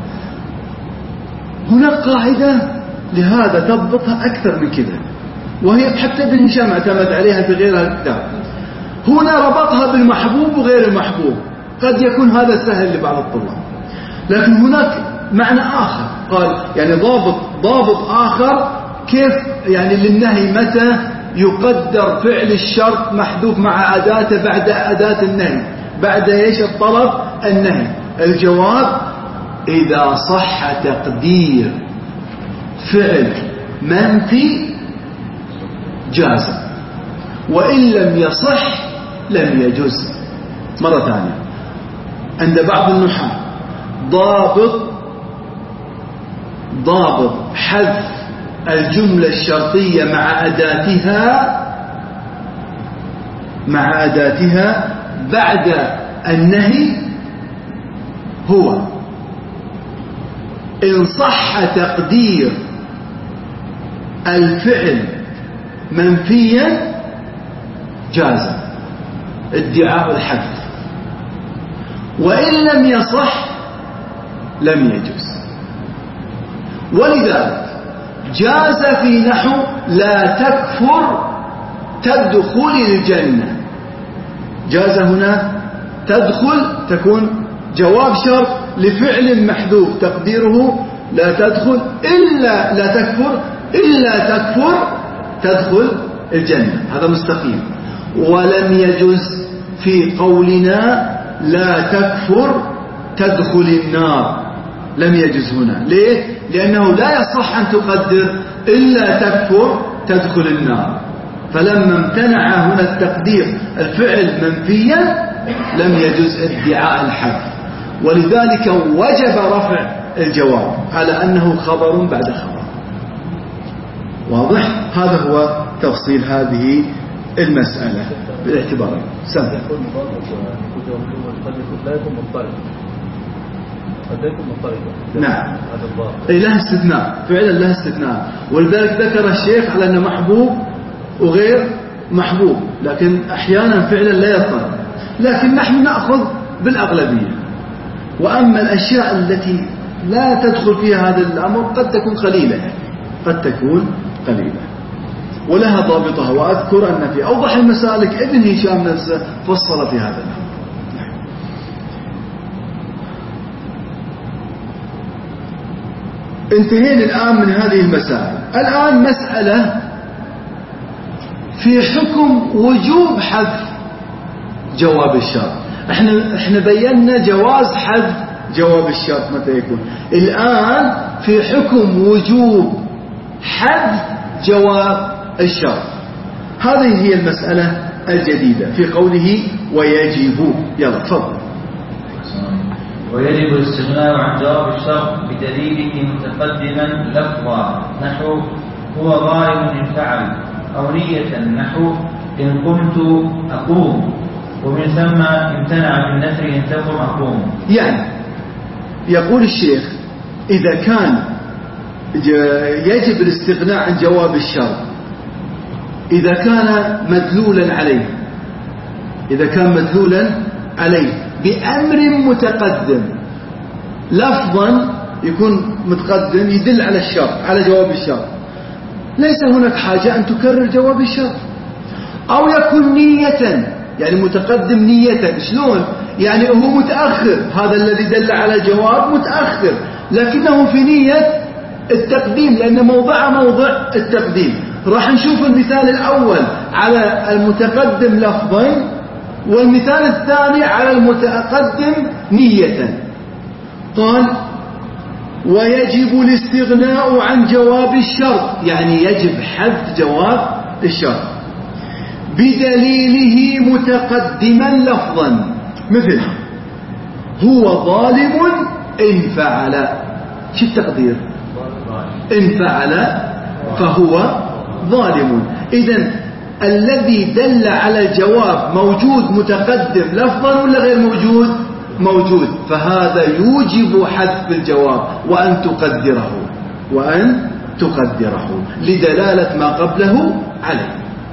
هناك قاعدة لهذا تضبطها أكثر من كذا، وهي حتى ابن هشام اعتمد عليها في غير الكتاب. هنا ربطها بالمحبوب وغير المحبوب، قد يكون هذا سهل لبعض الطلاب، لكن هناك معنى آخر، قال يعني ضابط ضابط آخر كيف يعني للنهي، متى يقدر فعل الشرط محذوف مع أداته بعد أداة النهي، بعد إيش الطلب النهي. الجواب إذا صح تقدير فعل منفي جاز، وإن لم يصح لم يجوز. مرة ثانية عند بعض النحاة ضابط ضابط حذف الجملة الشرطية مع أداتها مع أداتها بعد النهي هو إن صح تقدير الفعل منفيا جاز ادعاء الحذف، وإن لم يصح لم يجوز. ولذلك جاز في نحو لا تكفر تدخل الجنة. جاز هنا تدخل تكون جواب شرط لفعل محذوف تقديره لا تدخل إلا لا تكفر إلا تكفر تدخل الجنة، هذا مستقيم. ولم يجوز في قولنا لا تكفر تدخل النار، لم يجوز هنا. ليه؟ لأنه لا يصح أن تقدر إلا تكفر تدخل النار، فلما امتنع هنا التقدير الفعل منفيا لم يجوز ادعاء الحذف، ولذلك وجب رفع الجواب على أنه خبر بعد خبر. واضح؟ هذا هو تفصيل هذه المسألة بالاعتبار. سمع. لا يكون مضطرب، قد يكون مضطربا. نعم. أي لها استثناء، فعلا لها استثناء، ولذلك ذكر الشيخ على أنه محبوب وغير محبوب، لكن أحيانا فعلا لا يضطرب، لكن نحن نأخذ بالأغلبية. وأما الأشياء التي لا تدخل فيها هذا الأمر قد تكون قليلة، يعني قد تكون قليلة ولها ضابطها. وأذكر أن في أوضح المسالك ابن هشام نفسه فصل في هذا الأمر. انتهينا الآن من هذه المسائل. الآن مسألة في حكم وجوب حذف جواب الشرط. احنا احنا بينا جواز حذف جواب الشرط متى يكون. الآن في حكم وجوب حذف جواب الشرط. هذه هي المسألة الجديدة في قوله ويجب. يلا تفضل. ويجب الاستغناء عن جواب الشرط بدليله متقدما لفظا نحو هو ظالم إن فعل، أو نية نحو إن قمت أقوم، ومن ثم امتنع بالنفي إن تقم أقوم. يعني يقول الشيخ إذا كان يجب الاستغناء عن جواب الشرط إذا كان مدلولا عليه، إذا كان مدلولا عليه بأمر متقدم لفظا يكون متقدم يدل على الشرط على جواب الشرط، ليس هناك حاجة أن تكرر جواب الشرط. أو يكون نية، يعني متقدم نية. شلون؟ يعني هو متأخر، هذا الذي دل على جواب متأخر لكنه في نية التقديم لأن موضع موضع التقديم. راح نشوف المثال الأول على المتقدم لفظا والمثال الثاني على المتقدم نية. قال ويجب الاستغناء عن جواب الشرط، يعني يجب حذف جواب الشرط بدليله متقدما لفظا، مثل هو ظالم إن فعل. شو التقدير؟ إن فعل فهو ظالم. إذن الذي دل على الجواب موجود متقدم لفظا ولا غير موجود؟ موجود، فهذا يوجب حذف الجواب وأن تقدره وأن تقدره لدلالة ما قبله عليه.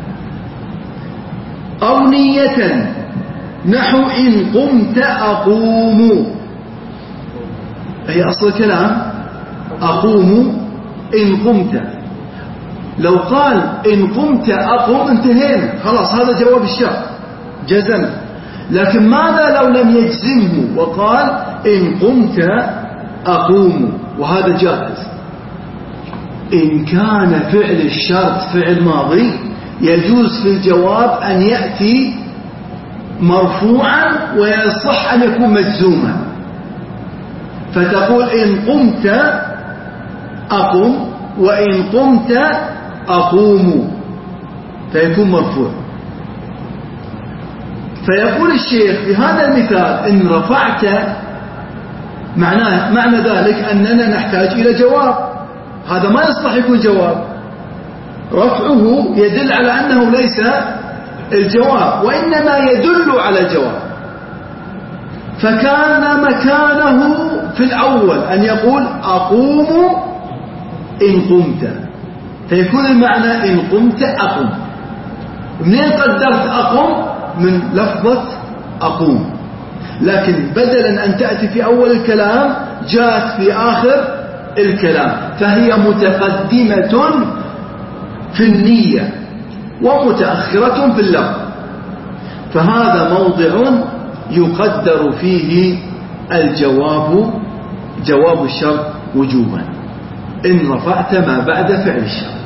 أو نية نحو إن قمت أقوم، هي أصل الكلام أقوم إن قمت. لو قال إن قمت أقوم انتهينا خلاص، هذا جواب الشرط جزم. لكن ماذا لو لم يجزمه وقال إن قمت أقوم، وهذا جائز. إن كان فعل الشرط فعل ماضي يجوز في الجواب أن يأتي مرفوعا ويصح أن يكون مجزوما، فتقول إن قمت أقم وإن قمت أقوم، فيكون مرفوع. فيقول الشيخ في هذا المثال إن رفعت معناه معنى ذلك أننا نحتاج إلى جواب، هذا ما يصلح يكون جواب. رفعه يدل على أنه ليس الجواب وإنما يدل على الجواب. فكان مكانه في الأول أن يقول أقوم إن قمت، فيكون المعنى إن قمت أقوم. منين قدرت أقوم؟ من لفظة أقوم، لكن بدلا أن تأتي في أول الكلام جاءت في آخر الكلام، فهي متقدمة في النية ومتأخرة في اللفظ. فهذا موضع يقدر فيه الجواب، جواب الشرط وجوبا، إن رفعت ما بعد فعل الشرط.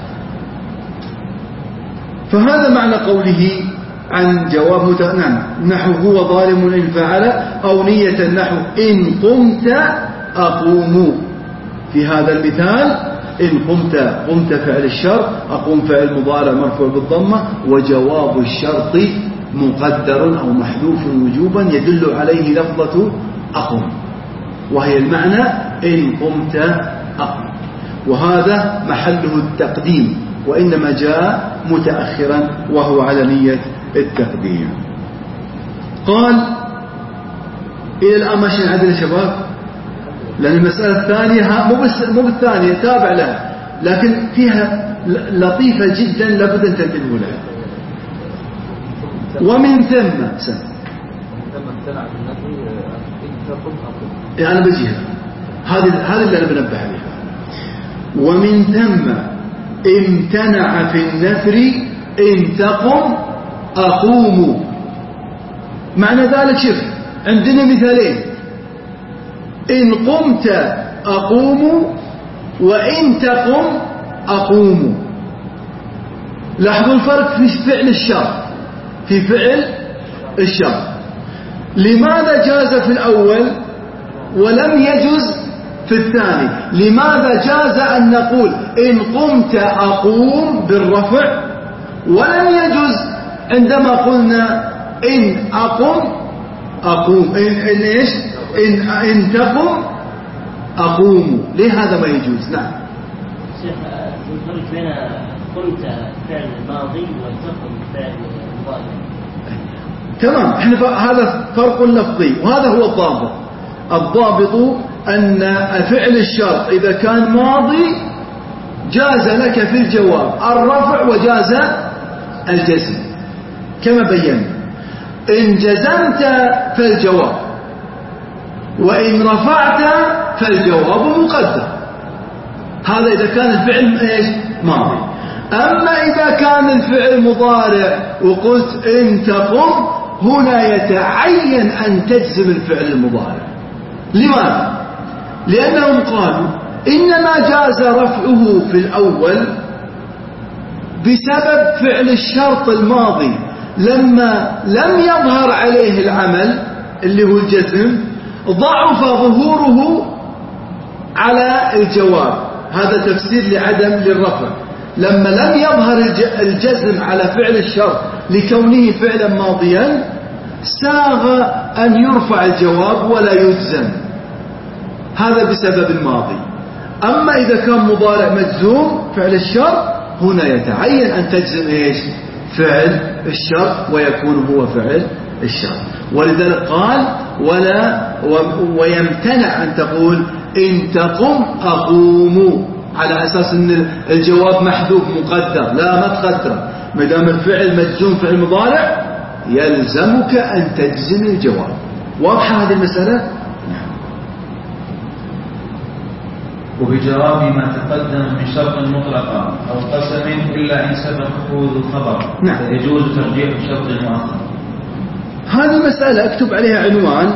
فهذا معنى قوله عن جواب مت... نعم نحو هو ظالم إن فعل، أو نية نحو إن قمت أقوم. في هذا المثال إن قمت، قمت فعل الشرط، أقوم فعل مضارع مرفوع بالضمة، وجواب الشرط مقدر أو محذوف وجوبا يدل عليه لفظة أقوم، وهي المعنى إن قمت أقوم. وهذا محله التقديم، وإنما جاء متأخرا وهو على نية التقديم. قال إلى الآن ماشيين عدل يا شباب، لأن المسألة الثانية مو بالثانية تابع لها، لكن فيها لطيفة جدا لابد أن تنتبهوا لها. ومن ثم سن يعني أنا بجيها، هذه هذه اللي أنا بنبه عليها. ومن ثم امتنع في النفر إن تقم أقوم. معنى ذلك شوف عندنا مثالين، إن قمت أقوم وإن تقم أقوم. لاحظوا الفرق في فعل الشرط، في فعل الشرط. لماذا جاز في الأول ولم يجز في الثاني؟ لماذا جاز أن نقول إن قمت أقوم بالرفع، ولم يجز عندما قلنا إن أقم أقوم، إن, إن إيش إن, إن تقم أقوم؟ ليه هذا ما يجوز؟ نعم شيخ، الفرق بين قمت فعل ماضي وتقم فعل مضارع. تمام، احنا هذا فرق لفظي، وهذا هو الضابط. الضابط أن فعل الشرط إذا كان ماضي جاز لك في الجواب الرفع وجاز الجزم كما بينا. إن جزمت فالجواب، وإن رفعت فالجواب مقدر. هذا إذا كان الفعل إيش ماضي. أما إذا كان الفعل مضارع وقلت إن تقم، هنا يتعين أن تجزم الفعل المضارع. لماذا؟ لأنهم قالوا إنما جاز رفعه في الأول بسبب فعل الشرط الماضي، لما لم يظهر عليه العمل اللي هو الجزم ضعف ظهوره على الجواب. هذا تفسير لعدم للرفع، لما لم يظهر الجزم على فعل الشرط لكونه فعلا ماضيا ساغ أن يرفع الجواب ولا يجزم، هذا بسبب الماضي. أما إذا كان مضارع مجزوم فعل الشرط، هنا يتعين أن تجزم إيش فعل الشرط ويكون هو فعل الشرط. ولذلك قال ولا ويمتنع أن تقول إن تقم أقوم على أساس أن الجواب محذوف مقدر. لا، ما تقدر، ما دام الفعل مجزوم فعل مضارع يلزمك أن تجزم الجواب. واضحة هذه المسألة؟ وبجواب ما تقدم من شرط مطلقا أو قسم إلا إن سبقه ذو خبر. نعم. يجوز ترجيح الشرط المؤخر. هذه المسألة اكتب عليها عنوان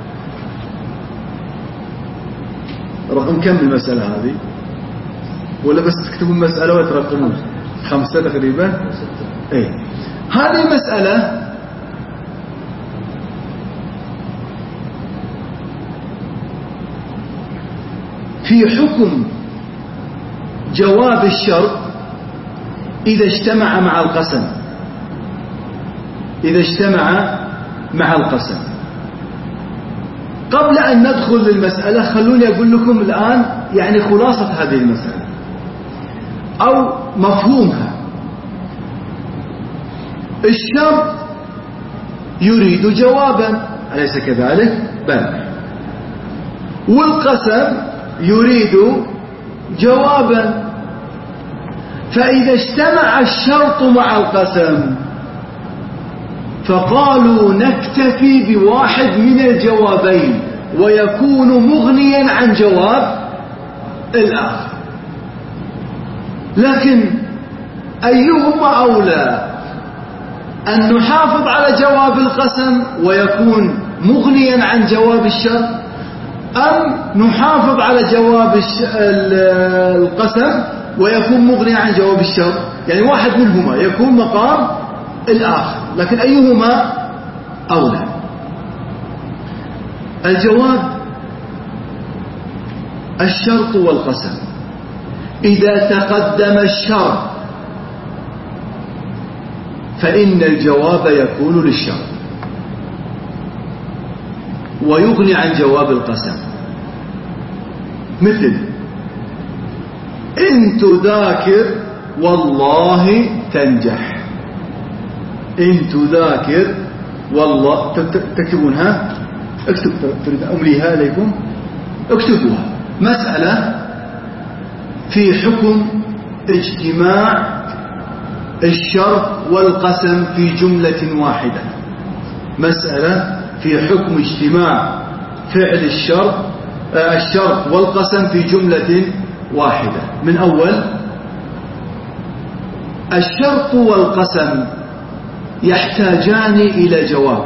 رقم كم المسألة هذه، ولا بس تكتبوا المسألة وترقمون؟ خمسة تقريبا. ايه هذه المسألة في حكم جواب الشرط إذا اجتمع مع القسم. إذا اجتمع مع القسم. قبل أن ندخل للمسألة خلوني أقول لكم الآن يعني خلاصة هذه المسألة أو مفهومها. الشرط يريد جوابا، أليس كذلك؟ بل والقسم يريد جوابا. فإذا اجتمع الشرط مع القسم فقالوا نكتفي بواحد من الجوابين ويكون مغنيا عن جواب الآخر. لكن أيهما أولى، أن نحافظ على جواب القسم ويكون مغنيا عن جواب الشرط، أم نحافظ على جواب القسم ويكون مغنيا عن جواب الشرط؟ يعني واحد منهما يكون مقام الآخر، لكن أيهما أولى؟ الجواب الشرط والقسم. إذا تقدم الشرط فإن الجواب يكون للشرط ويغني عن جواب القسم. مثل إن تذاكر والله تنجح. إن تذاكر والله، تكتبونها، اكتب، تريد أمليها لكم، اكتبوها. مسألة في حكم اجتماع الشرط والقسم في جملة واحدة. مسألة في حكم اجتماع فعل الشرط الشرط والقسم في جملة واحدة. من أول، الشرط والقسم يحتاجان إلى جواب.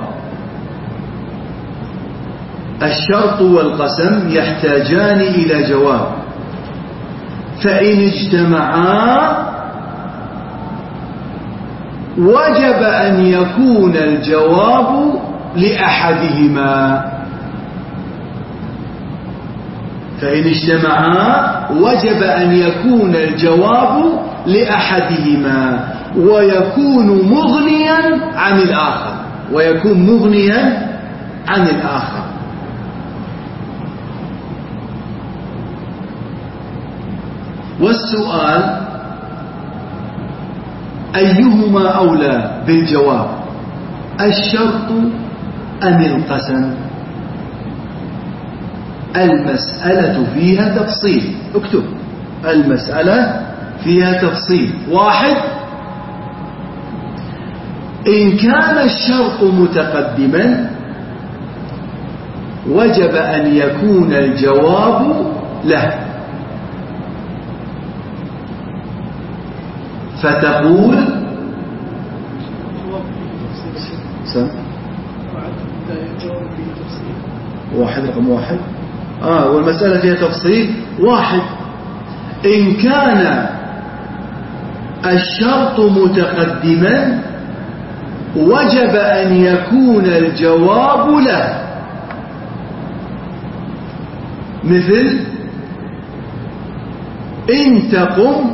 الشرط والقسم يحتاجان إلى جواب، فإن اجتمعا وجب أن يكون الجواب لأحدهما. فإن اجتمعا وجب أن يكون الجواب لأحدهما ويكون مغنيا عن الآخر ويكون مغنيا عن الآخر. والسؤال أيهما أولى بالجواب، الشرط أم القسم؟ المسألة فيها تفصيل. اكتب، المسألة فيها تفصيل. واحد، إن كان الشرط متقدما وجب أن يكون الجواب له، فتقول سم واحد رقم واحد آه والمسألة فيها تفصيل. واحد، إن كان الشرط متقدما وجب أن يكون الجواب له. مثل إن تقم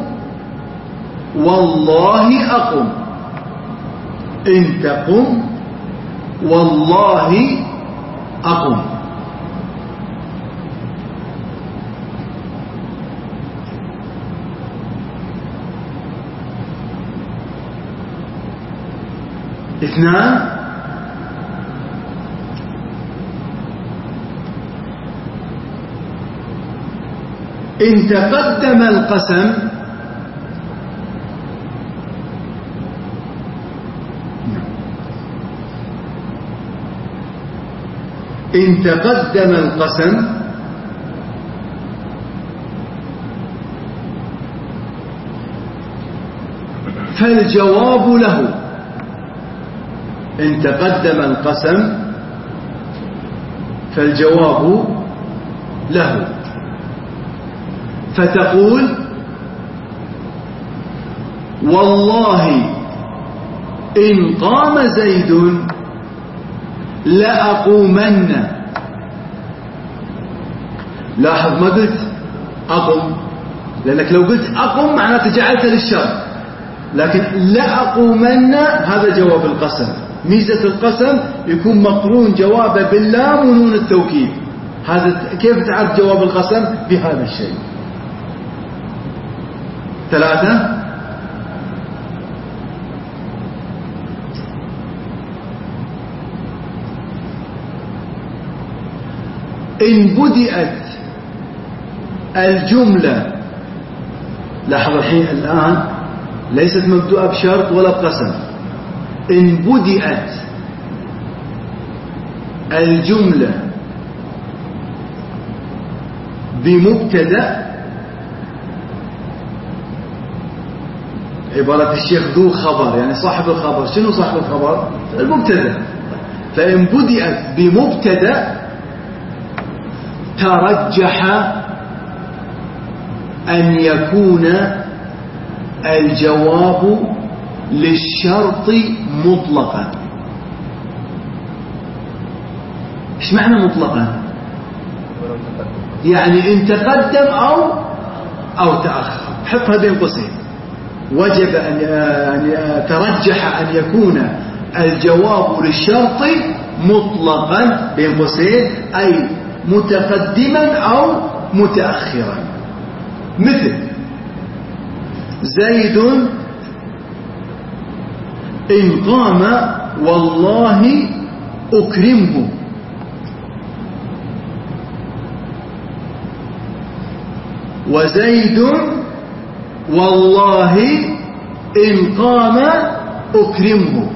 والله أقم. إن تقم والله أقم. اثنان، إن تقدم القسم إن تقدم القسم فالجواب له. إن تقدم القسم فالجواب له، فتقول والله إن قام زيد لأقومن. لاحظ ما قلت أقم، لأنك لو قلت أقم معناته جعلت للشرط، لكن لأقومن هذا جواب القسم. ميزة القسم يكون مقرون جوابه باللام ونون التوكيد. هذا كيف تعرف جواب القسم؟ بهذا الشيء. ثلاثة، إن بدأت الجملة، لاحظ الحين الآن ليست مبدوءة بشرط ولا بقسم، إن بدأت الجملة بمبتدأ، عبارة الشيخ ذو خبر يعني صاحب الخبر. شنو صاحب الخبر؟ المبتدأ. فإن بدأت بمبتدأ ترجح أن يكون الجواب للشرط مطلقا. ايش معنى مطلقا؟ يعني ان تقدم او او تأخر. حطها بين قوسين. وجب ان ترجح ان يكون الجواب للشرط مطلقا بين قوسين، اي متقدما او متأخرا. مثل زيد إن قام والله أكرمه. وزيد والله إن قام أكرمه.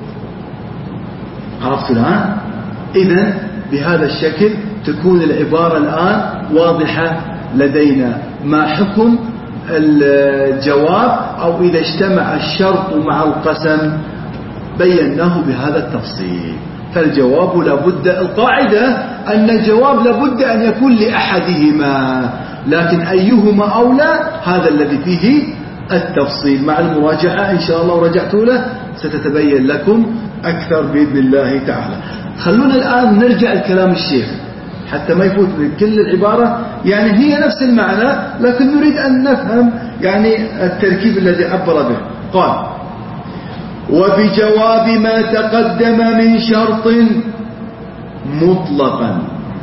عرفت الآن؟ إذن بهذا الشكل تكون العبارة الآن واضحة لدينا. ما حكم الجواب أو إذا اجتمع الشرط مع القسم بيناه بهذا التفصيل. فالجواب لابد، القاعدة أن الجواب لابد أن يكون لأحدهما، لكن أيهما أولى هذا الذي فيه التفصيل. مع المراجعة إن شاء الله ورجعت له ستتبين لكم أكثر بإذن الله تعالى. خلونا الآن نرجع لكلام الشيخ حتى ما يفوت من كل العبارة، يعني هي نفس المعنى لكن نريد أن نفهم يعني التركيب الذي عبر به. قال: وبجواب ما تقدم من شرط مطلقا.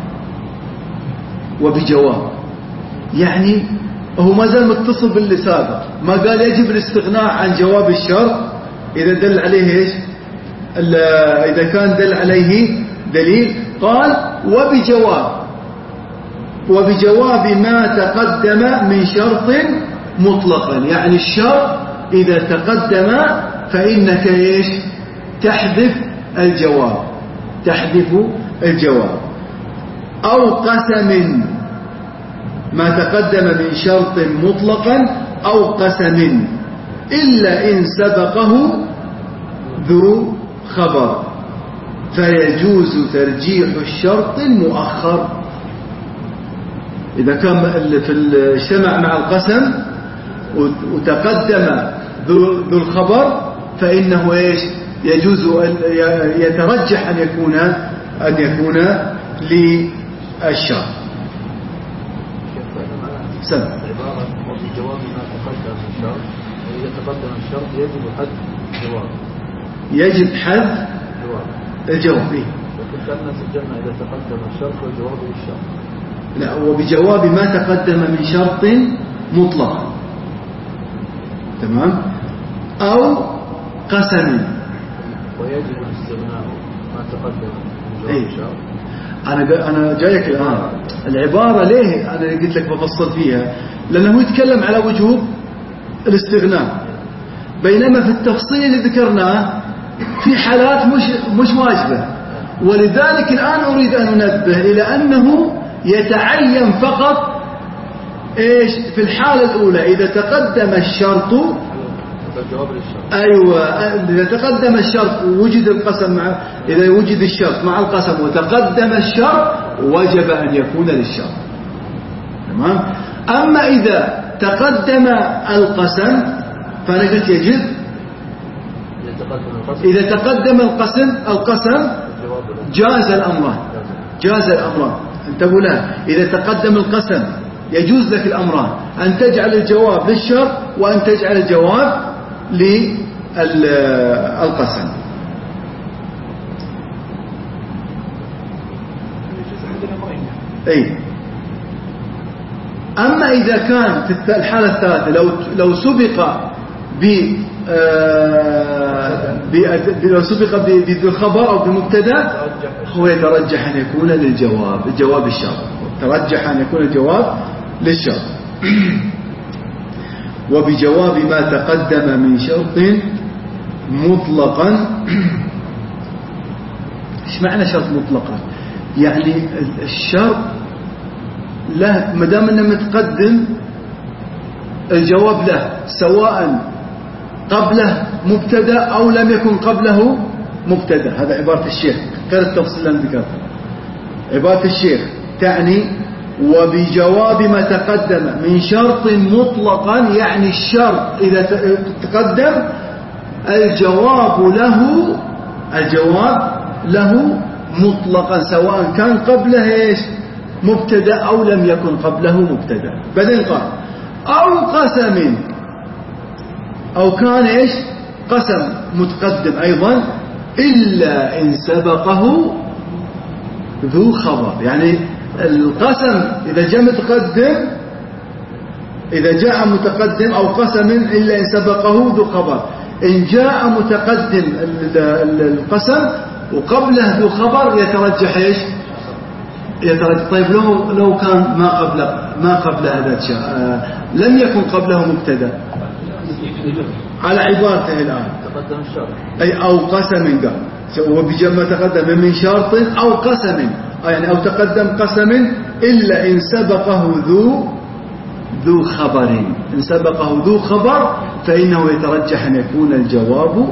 وبجواب يعني هو ما زال متصل باللي سابق، ما قال يجب الاستغناء عن جواب الشرط إذا دل عليه إيش، إذا كان دل عليه دليل. قال وبجواب وبجواب ما تقدم من شرط مطلقا، يعني الشرط إذا تقدم فإنك إيش تحذف الجواب تحذف الجواب أو قسم، ما تقدم من شرط مطلقا أو قسم، إلا إن سبقه ذو خبر فيجوز ترجيح الشرط المؤخر. إذا كان في اجتمع مع القسم وتقدم ذو الخبر فإنه إيش يجوز يترجح أن يكون أن يكون للشرط. سم عبارة وفي جواب ما تقدم الشرط، وإذا تقدم الشرط يجب حذف جواب يجب حذف جواب الجواب. إيه؟ لكن كأننا سجلنا إذا تقدم الشرط والجواب للشرط. لا، وبجواب ما تقدم من شرط مطلق، تمام، أو قسم. ويجب الاستغناء ما تقدم من جواب إيه؟ الشرط. أنا أنا جايك الآن العبارة ليه أنا قلت لك بفصل فيها، لأنه يتكلم على وجوب الاستغناء، بينما في التفصيل اللي ذكرناه في حالات مش مش واجبة. ولذلك الآن أريد أن أنبه إلى أنه يتعين فقط إيش في الحالة الأولى إذا تقدم الشرط. أيوة، إذا تقدم الشرط ووجد القسم مع إذا وجد الشرط مع القسم وتقدم الشرط وجب أن يكون للشرط، تمام. أما إذا تقدم القسم فأنا قلت يجب إذا تقدم القسم القسم جاز الأمران جاز الأمران انتبهوا لها. إذا تقدم القسم يجوز لك الأمران، أن تجعل الجواب للشرط وأن تجعل الجواب للقسم. أي. أما إذا كان في الحالة الثالثة لو لو سبق ب لو سبق بالخبر أو بمبتدا هو يترجح أن يكون للجواب الجواب الشرط ترجح أن يكون الجواب للشرط. وبجواب ما تقدم من شرط مطلقا. ايش معنى شرط مطلقا؟ يعني الشرط له ما دام انه متقدم الجواب له سواء قبله مبتدا او لم يكن قبله مبتدا. هذا عبارة الشيخ غير التفصيل اللي ذكرته. عبارة الشيخ تعني وبجواب ما تقدم من شرط مطلقا، يعني الشرط إذا تقدم الجواب له الجواب له مطلقا سواء كان قبله ايش مبتدا او لم يكن قبله مبتدا. بعدين قال او قسم، او كان ايش قسم متقدم ايضا الا ان سبقه ذو خبر. يعني القسم اذا جاء متقدم اذا جاء متقدم او قسم الا ان سبقه ذو خبر. ان جاء متقدم القسم وقبله ذو خبر يترجح ايش يترجح. طيب لو لو كان ما قبل ما قبل هذا الشيء آه لم يكن قبله مبتدا على عبارته الان تقدم الشرط اي او قسم قال وبجمع تقدم من شرط او قسم يعني او تقدم قسم الا ان سبقه ذو ذو خبر. ان سبقه ذو خبر فانه يترجح ان يكون الجواب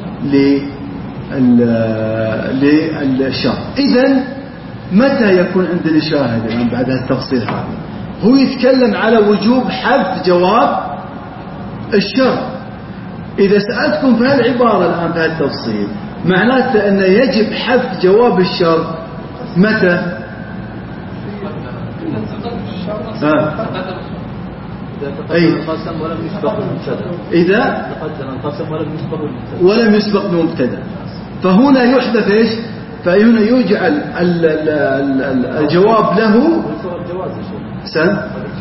للشرط. إذن متى يكون عندنا شاهد الآن بعد التفصيل هذا؟ هو يتكلم على وجوب حذف جواب الشرط. إذا سألتكم في هالعبارة الآن في هالتفصيل معناته أن يجب حذف جواب الشرط متى؟ آه. إذا تقدم القسم ولم يسبق المبتدا. إذا تقدم القسم ولم يسبق المبتدا. ولم يسبق المبتدا فهنا يحدث إيش؟ فهنا يجعل الجواب له سن.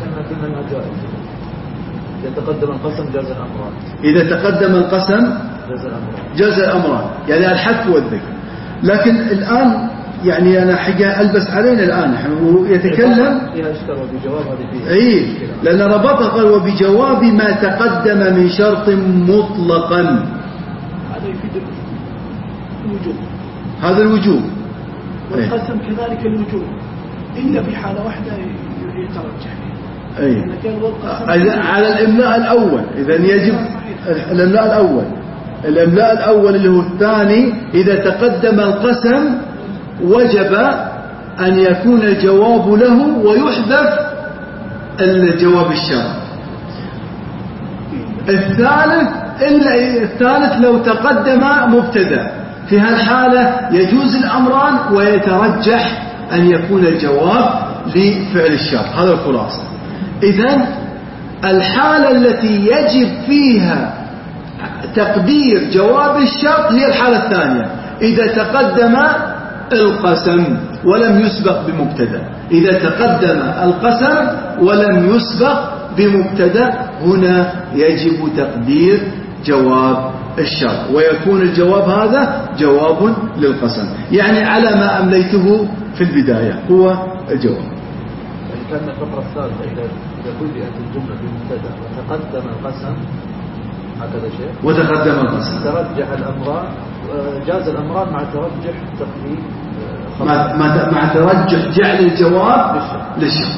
إذا تقدم القسم جاز الأمران. إذا تقدم القسم جاز الأمران يعني الحذف والذكر. لكن الآن يعني أنا حاجة ألبس علينا الآن يتكلم أي لأن ربطها قال وبجواب ما تقدم من شرط مطلقا. هذا يفيد الوجوب. هذا الوجوب والقسم كذلك الوجوب إلا في حالة واحدة يترجح أي على الإملاء الأول. إذن يجب الإملاء الأول الإملاء الأول اللي هو الثاني إذا تقدم القسم وجب أن يكون الجواب له ويحذف الجواب الشرط. الثالث إلا الثالث لو تقدم مبتدا في هالحالة يجوز الأمران ويترجح أن يكون الجواب لفعل الشرط. هذا الخلاصة. إذن الحالة التي يجب فيها تقدير جواب الشرط هي الحالة الثانية إذا تقدم القسم ولم يسبق بمبتدا. إذا تقدم القسم ولم يسبق بمبتدا هنا يجب تقدير جواب الشرط ويكون الجواب هذا جواب للقسم يعني على ما أمليته في البداية هو الجواب. يعني كان الفقرة الثالثة إذا بدأت الجملة بمبتدا وتقدم القسم هكذا شيء وتقدم القسم ترجح الأمران جاز الأمران مع ترجح تقديم مع, مع ترجح جعل الجواب للشرط.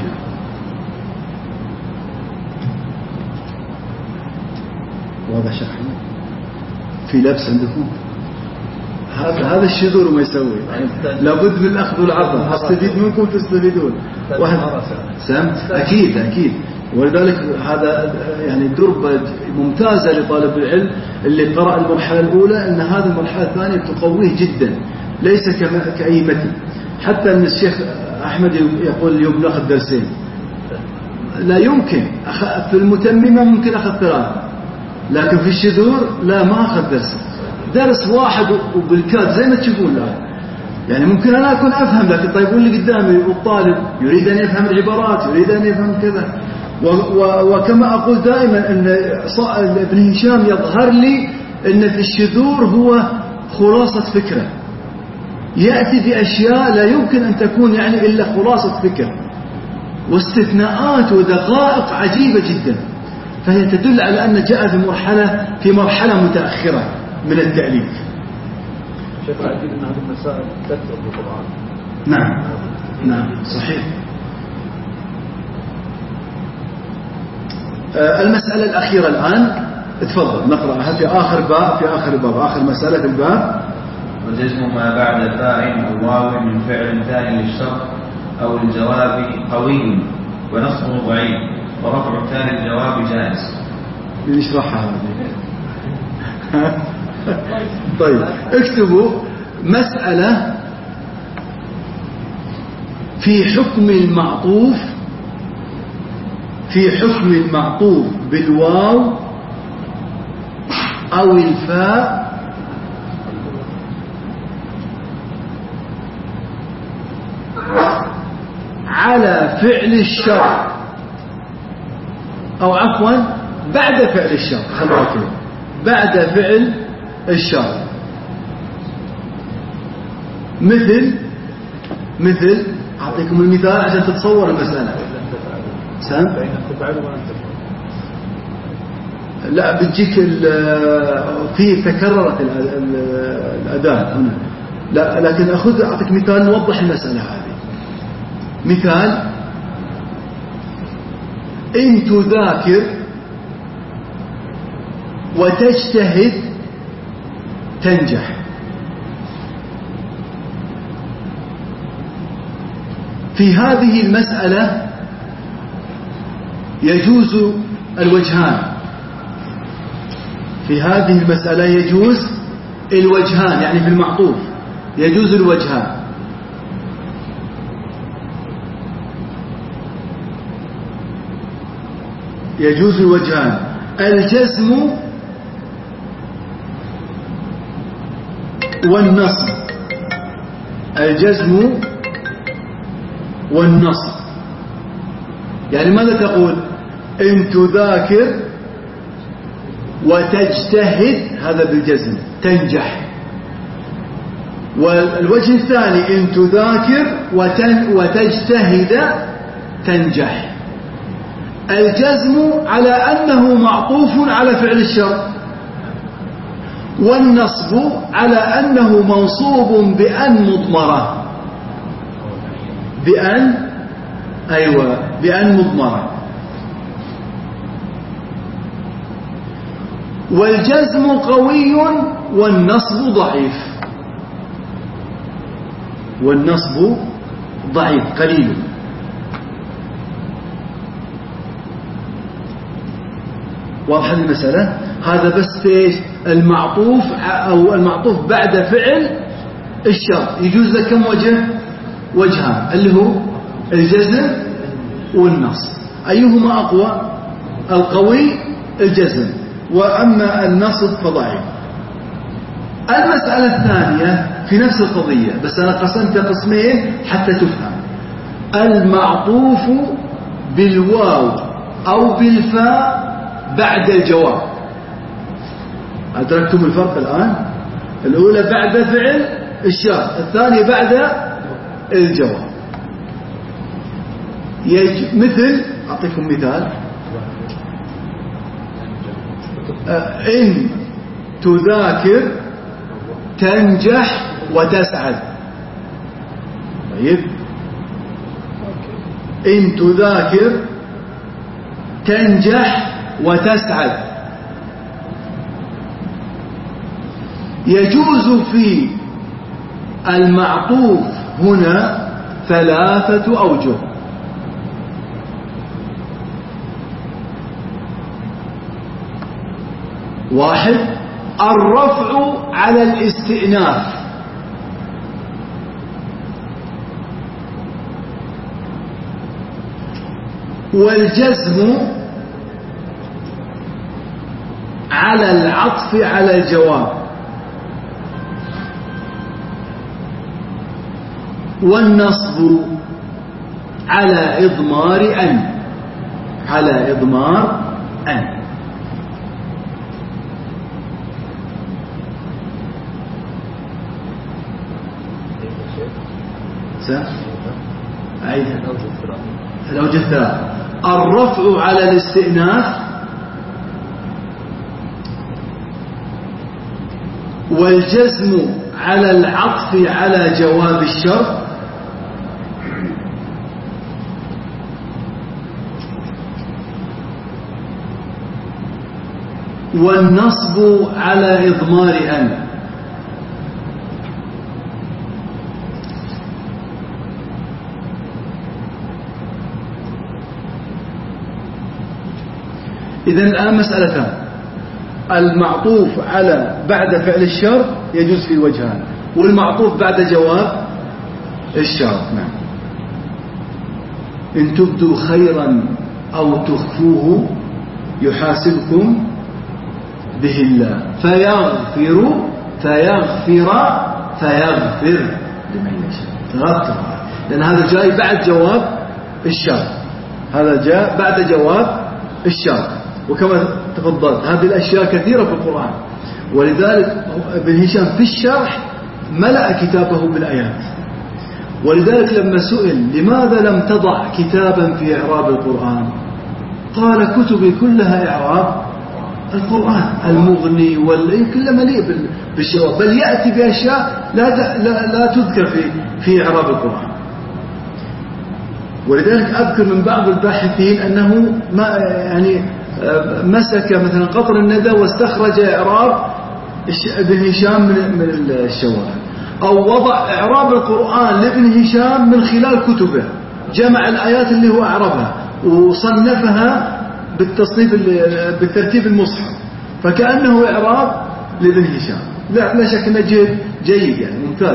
واضح شرحنا في لبس عندكم هذا هذا الشذور وما يسوي يعني لابد من الأخذ والعطاء. استفيد منكم تستفيدون واحد سام أكيد أكيد. ولذلك هذا يعني دربة ممتازة لطالب العلم اللي قرأ المرحلة الأولى أن هذه المرحلة الثانية تقويه جدا ليس كأي متن. حتى أن الشيخ أحمد يقول اليوم نأخذ درسين لا يمكن. في المتممة ممكن أخذ ثلاثة لكن في الشذور لا ما أخذ درس درس واحد وبالكاد زي ما تشوفون الآن. يعني ممكن أنا أكون أفهم لكن طيب اللي قدامي والطالب يريد أن يفهم العبارات يريد أن يفهم كذا. وكما أقول دائما أن ابن هشام يظهر لي أن في الشذور هو خلاصة فكرة يأتي بأشياء لا يمكن أن تكون يعني إلا خلاصة فكر، واستثناءات ودقائق عجيبة جدا، فهي تدل على أن جاء في مرحلة في مرحلة متأخرة من التأليف. شيخ العجيب أن هذه المسائل تكثر في القرآن. نعم نعم صحيح. آه المسألة الأخيرة الآن تفضل نقرأها في آخر باب في آخر باب آخر مسألة في الباب. وجزم ما بعد فاعل أو واو من فعل ثاني للشرط أو الجواب قوي ونصبه ضعيف ورفع ثاني الجواب جائز. نشرحها هذه. طيب اكتبوا مسألة في حكم المعطوف في حكم المعطوف بالواو أو الفاء على فعل الشرط، أو عفوا بعد فعل الشرط، خلوها كده بعد فعل الشرط. مثل مثل أعطيكم المثال عشان تتصور المسألة. سام؟ لا بتجيك في تكررت الأداة هنا، لا لكن أخذ أعطيك مثال نوضح المسألة هذه. مثال إن تذاكر وتجتهد تنجح. في هذه المسألة يجوز الوجهان، في هذه المسألة يجوز الوجهان، يعني في المعطوف يجوز الوجهان. يجوز الوجهان، الجزم والنصب، الجزم والنصب. يعني ماذا تقول؟ إن تذاكر وتجتهد هذا بالجزم تنجح. والوجه الثاني إن تذاكر وتجتهد تنجح. الجزم على أنه معطوف على فعل الشرط، والنصب على أنه منصوب بأن مضمرة، بأن أيوة بأن مضمرة. والجزم قوي والنصب ضعيف، والنصب ضعيف قليل. واضح المسألة؟ هذا بس في المعطوف أو المعطوف بعد فعل الشرط يجوز له كم وجه؟ وجهان، اللي هو الجزم والنصب. أيهما أقوى؟ القوي الجزم، وأما النصب فضعيف. المسألة الثانية في نفس القضية، بس أنا قسمت قسمين حتى تفهم. المعطوف بالواو أو بالفاء بعد الجواب. أدركتم الفرق الآن؟ الأولى بعد فعل الشرط، الثانية بعد الجواب. يج... مثل أعطيكم مثال، إن تذاكر تنجح وتسعد. طيب إن تذاكر تنجح وتسعد. يجوز في المعطوف هنا ثلاثة أوجه. واحد، الرفع على الاستئناف، والجزم على العطف على الجواب، والنصب على إضمار أن، على إضمار أن. خمسة. أعيدها. الأوجه الثلاثة. الرفع على الاستئناف، والجزم على العطف على جواب الشرط، والنصب على إضمار أن. إذن الآن مسألتان: المعطوف على بعد فعل الشرط يجوز في وجهان، والمعطوف بعد جواب الشرط. نعم. إن تبدوا خيرا أو تخفوه يحاسبكم به الله فيغفر فيغفر فيغفر لمن يشاء. تغفر، لأن هذا جاي بعد جواب الشرط، هذا جاء بعد جواب الشرط. وكما تفضلت هذه الأشياء كثيرة في القرآن، ولذلك ابن هشام في الشرح ملأ كتابه بالآيات. ولذلك لما سئل لماذا لم تضع كتابا في إعراب القرآن، قال كتبي كلها إعراب القرآن، المغني والكل مليء بالشواب، بل يأتي بأشياء لا لا, لا تذكر في في إعراب القرآن. ولذلك أذكر من بعض الباحثين أنه ما يعني مسك مثلا قطر الندى واستخرج إعراب ابن هشام من الشواهد، أو وضع إعراب القرآن لابن هشام من خلال كتبه، جمع الآيات اللي هو أعربها وصنفها بالتصنيف بالترتيب المصحف، فكأنه إعراب لابن هشام. لا لا شك أنه جيد جيد يعني ممتاز.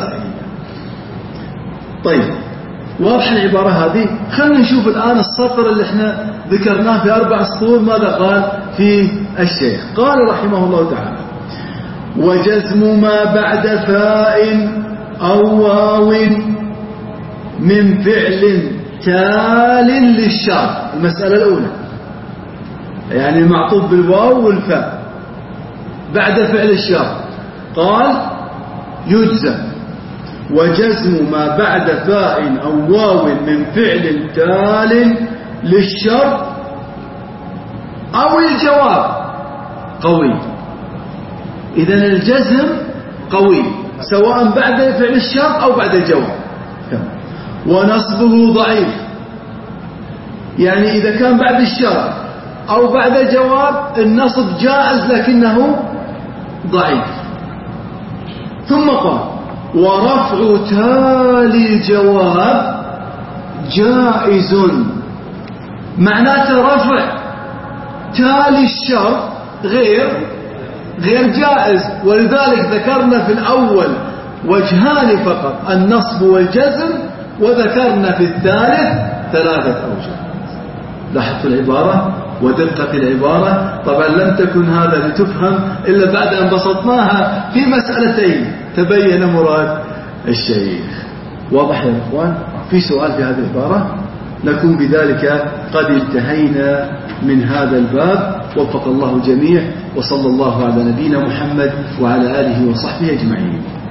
طيب واضح العبارة هذه. خلينا نشوف الآن السطر اللي احنا ذكرناه في أربع سطور ماذا قال فيه الشيخ. قال رحمه الله تعالى: وجزم ما بعد فاء أو واو من فعل تال للشرط. المسألة الأولى يعني المعطوف بالواو والفاء بعد فعل الشرط، قال يجزم. وجزم ما بعد فاء أو واو من فعل تال للشرط أو الجواب قوي. إذن الجزم قوي سواء بعد فعل الشرط أو بعد الجواب. ونصبه ضعيف، يعني إذا كان بعد الشرط أو بعد الجواب النصب جائز لكنه ضعيف. ثم قال: ورفع تالي الجواب جائز. معناته رفع تالي الشرط غير غير جائز. ولذلك ذكرنا في الأول وجهان فقط، النصب والجزم، وذكرنا في الثالث ثلاثة أوجه. لاحظت العبارة ودقة العبارة. طبعا لم تكن هذا لتفهم إلا بعد أن بسطناها في مسألتين تبين مراد الشيخ. واضح يا إخوان؟ في سؤال في هذه العبارة؟ نكون بذلك قد انتهينا من هذا الباب. وفق الله الجميع، وصلى الله على نبينا محمد وعلى آله وصحبه أجمعين.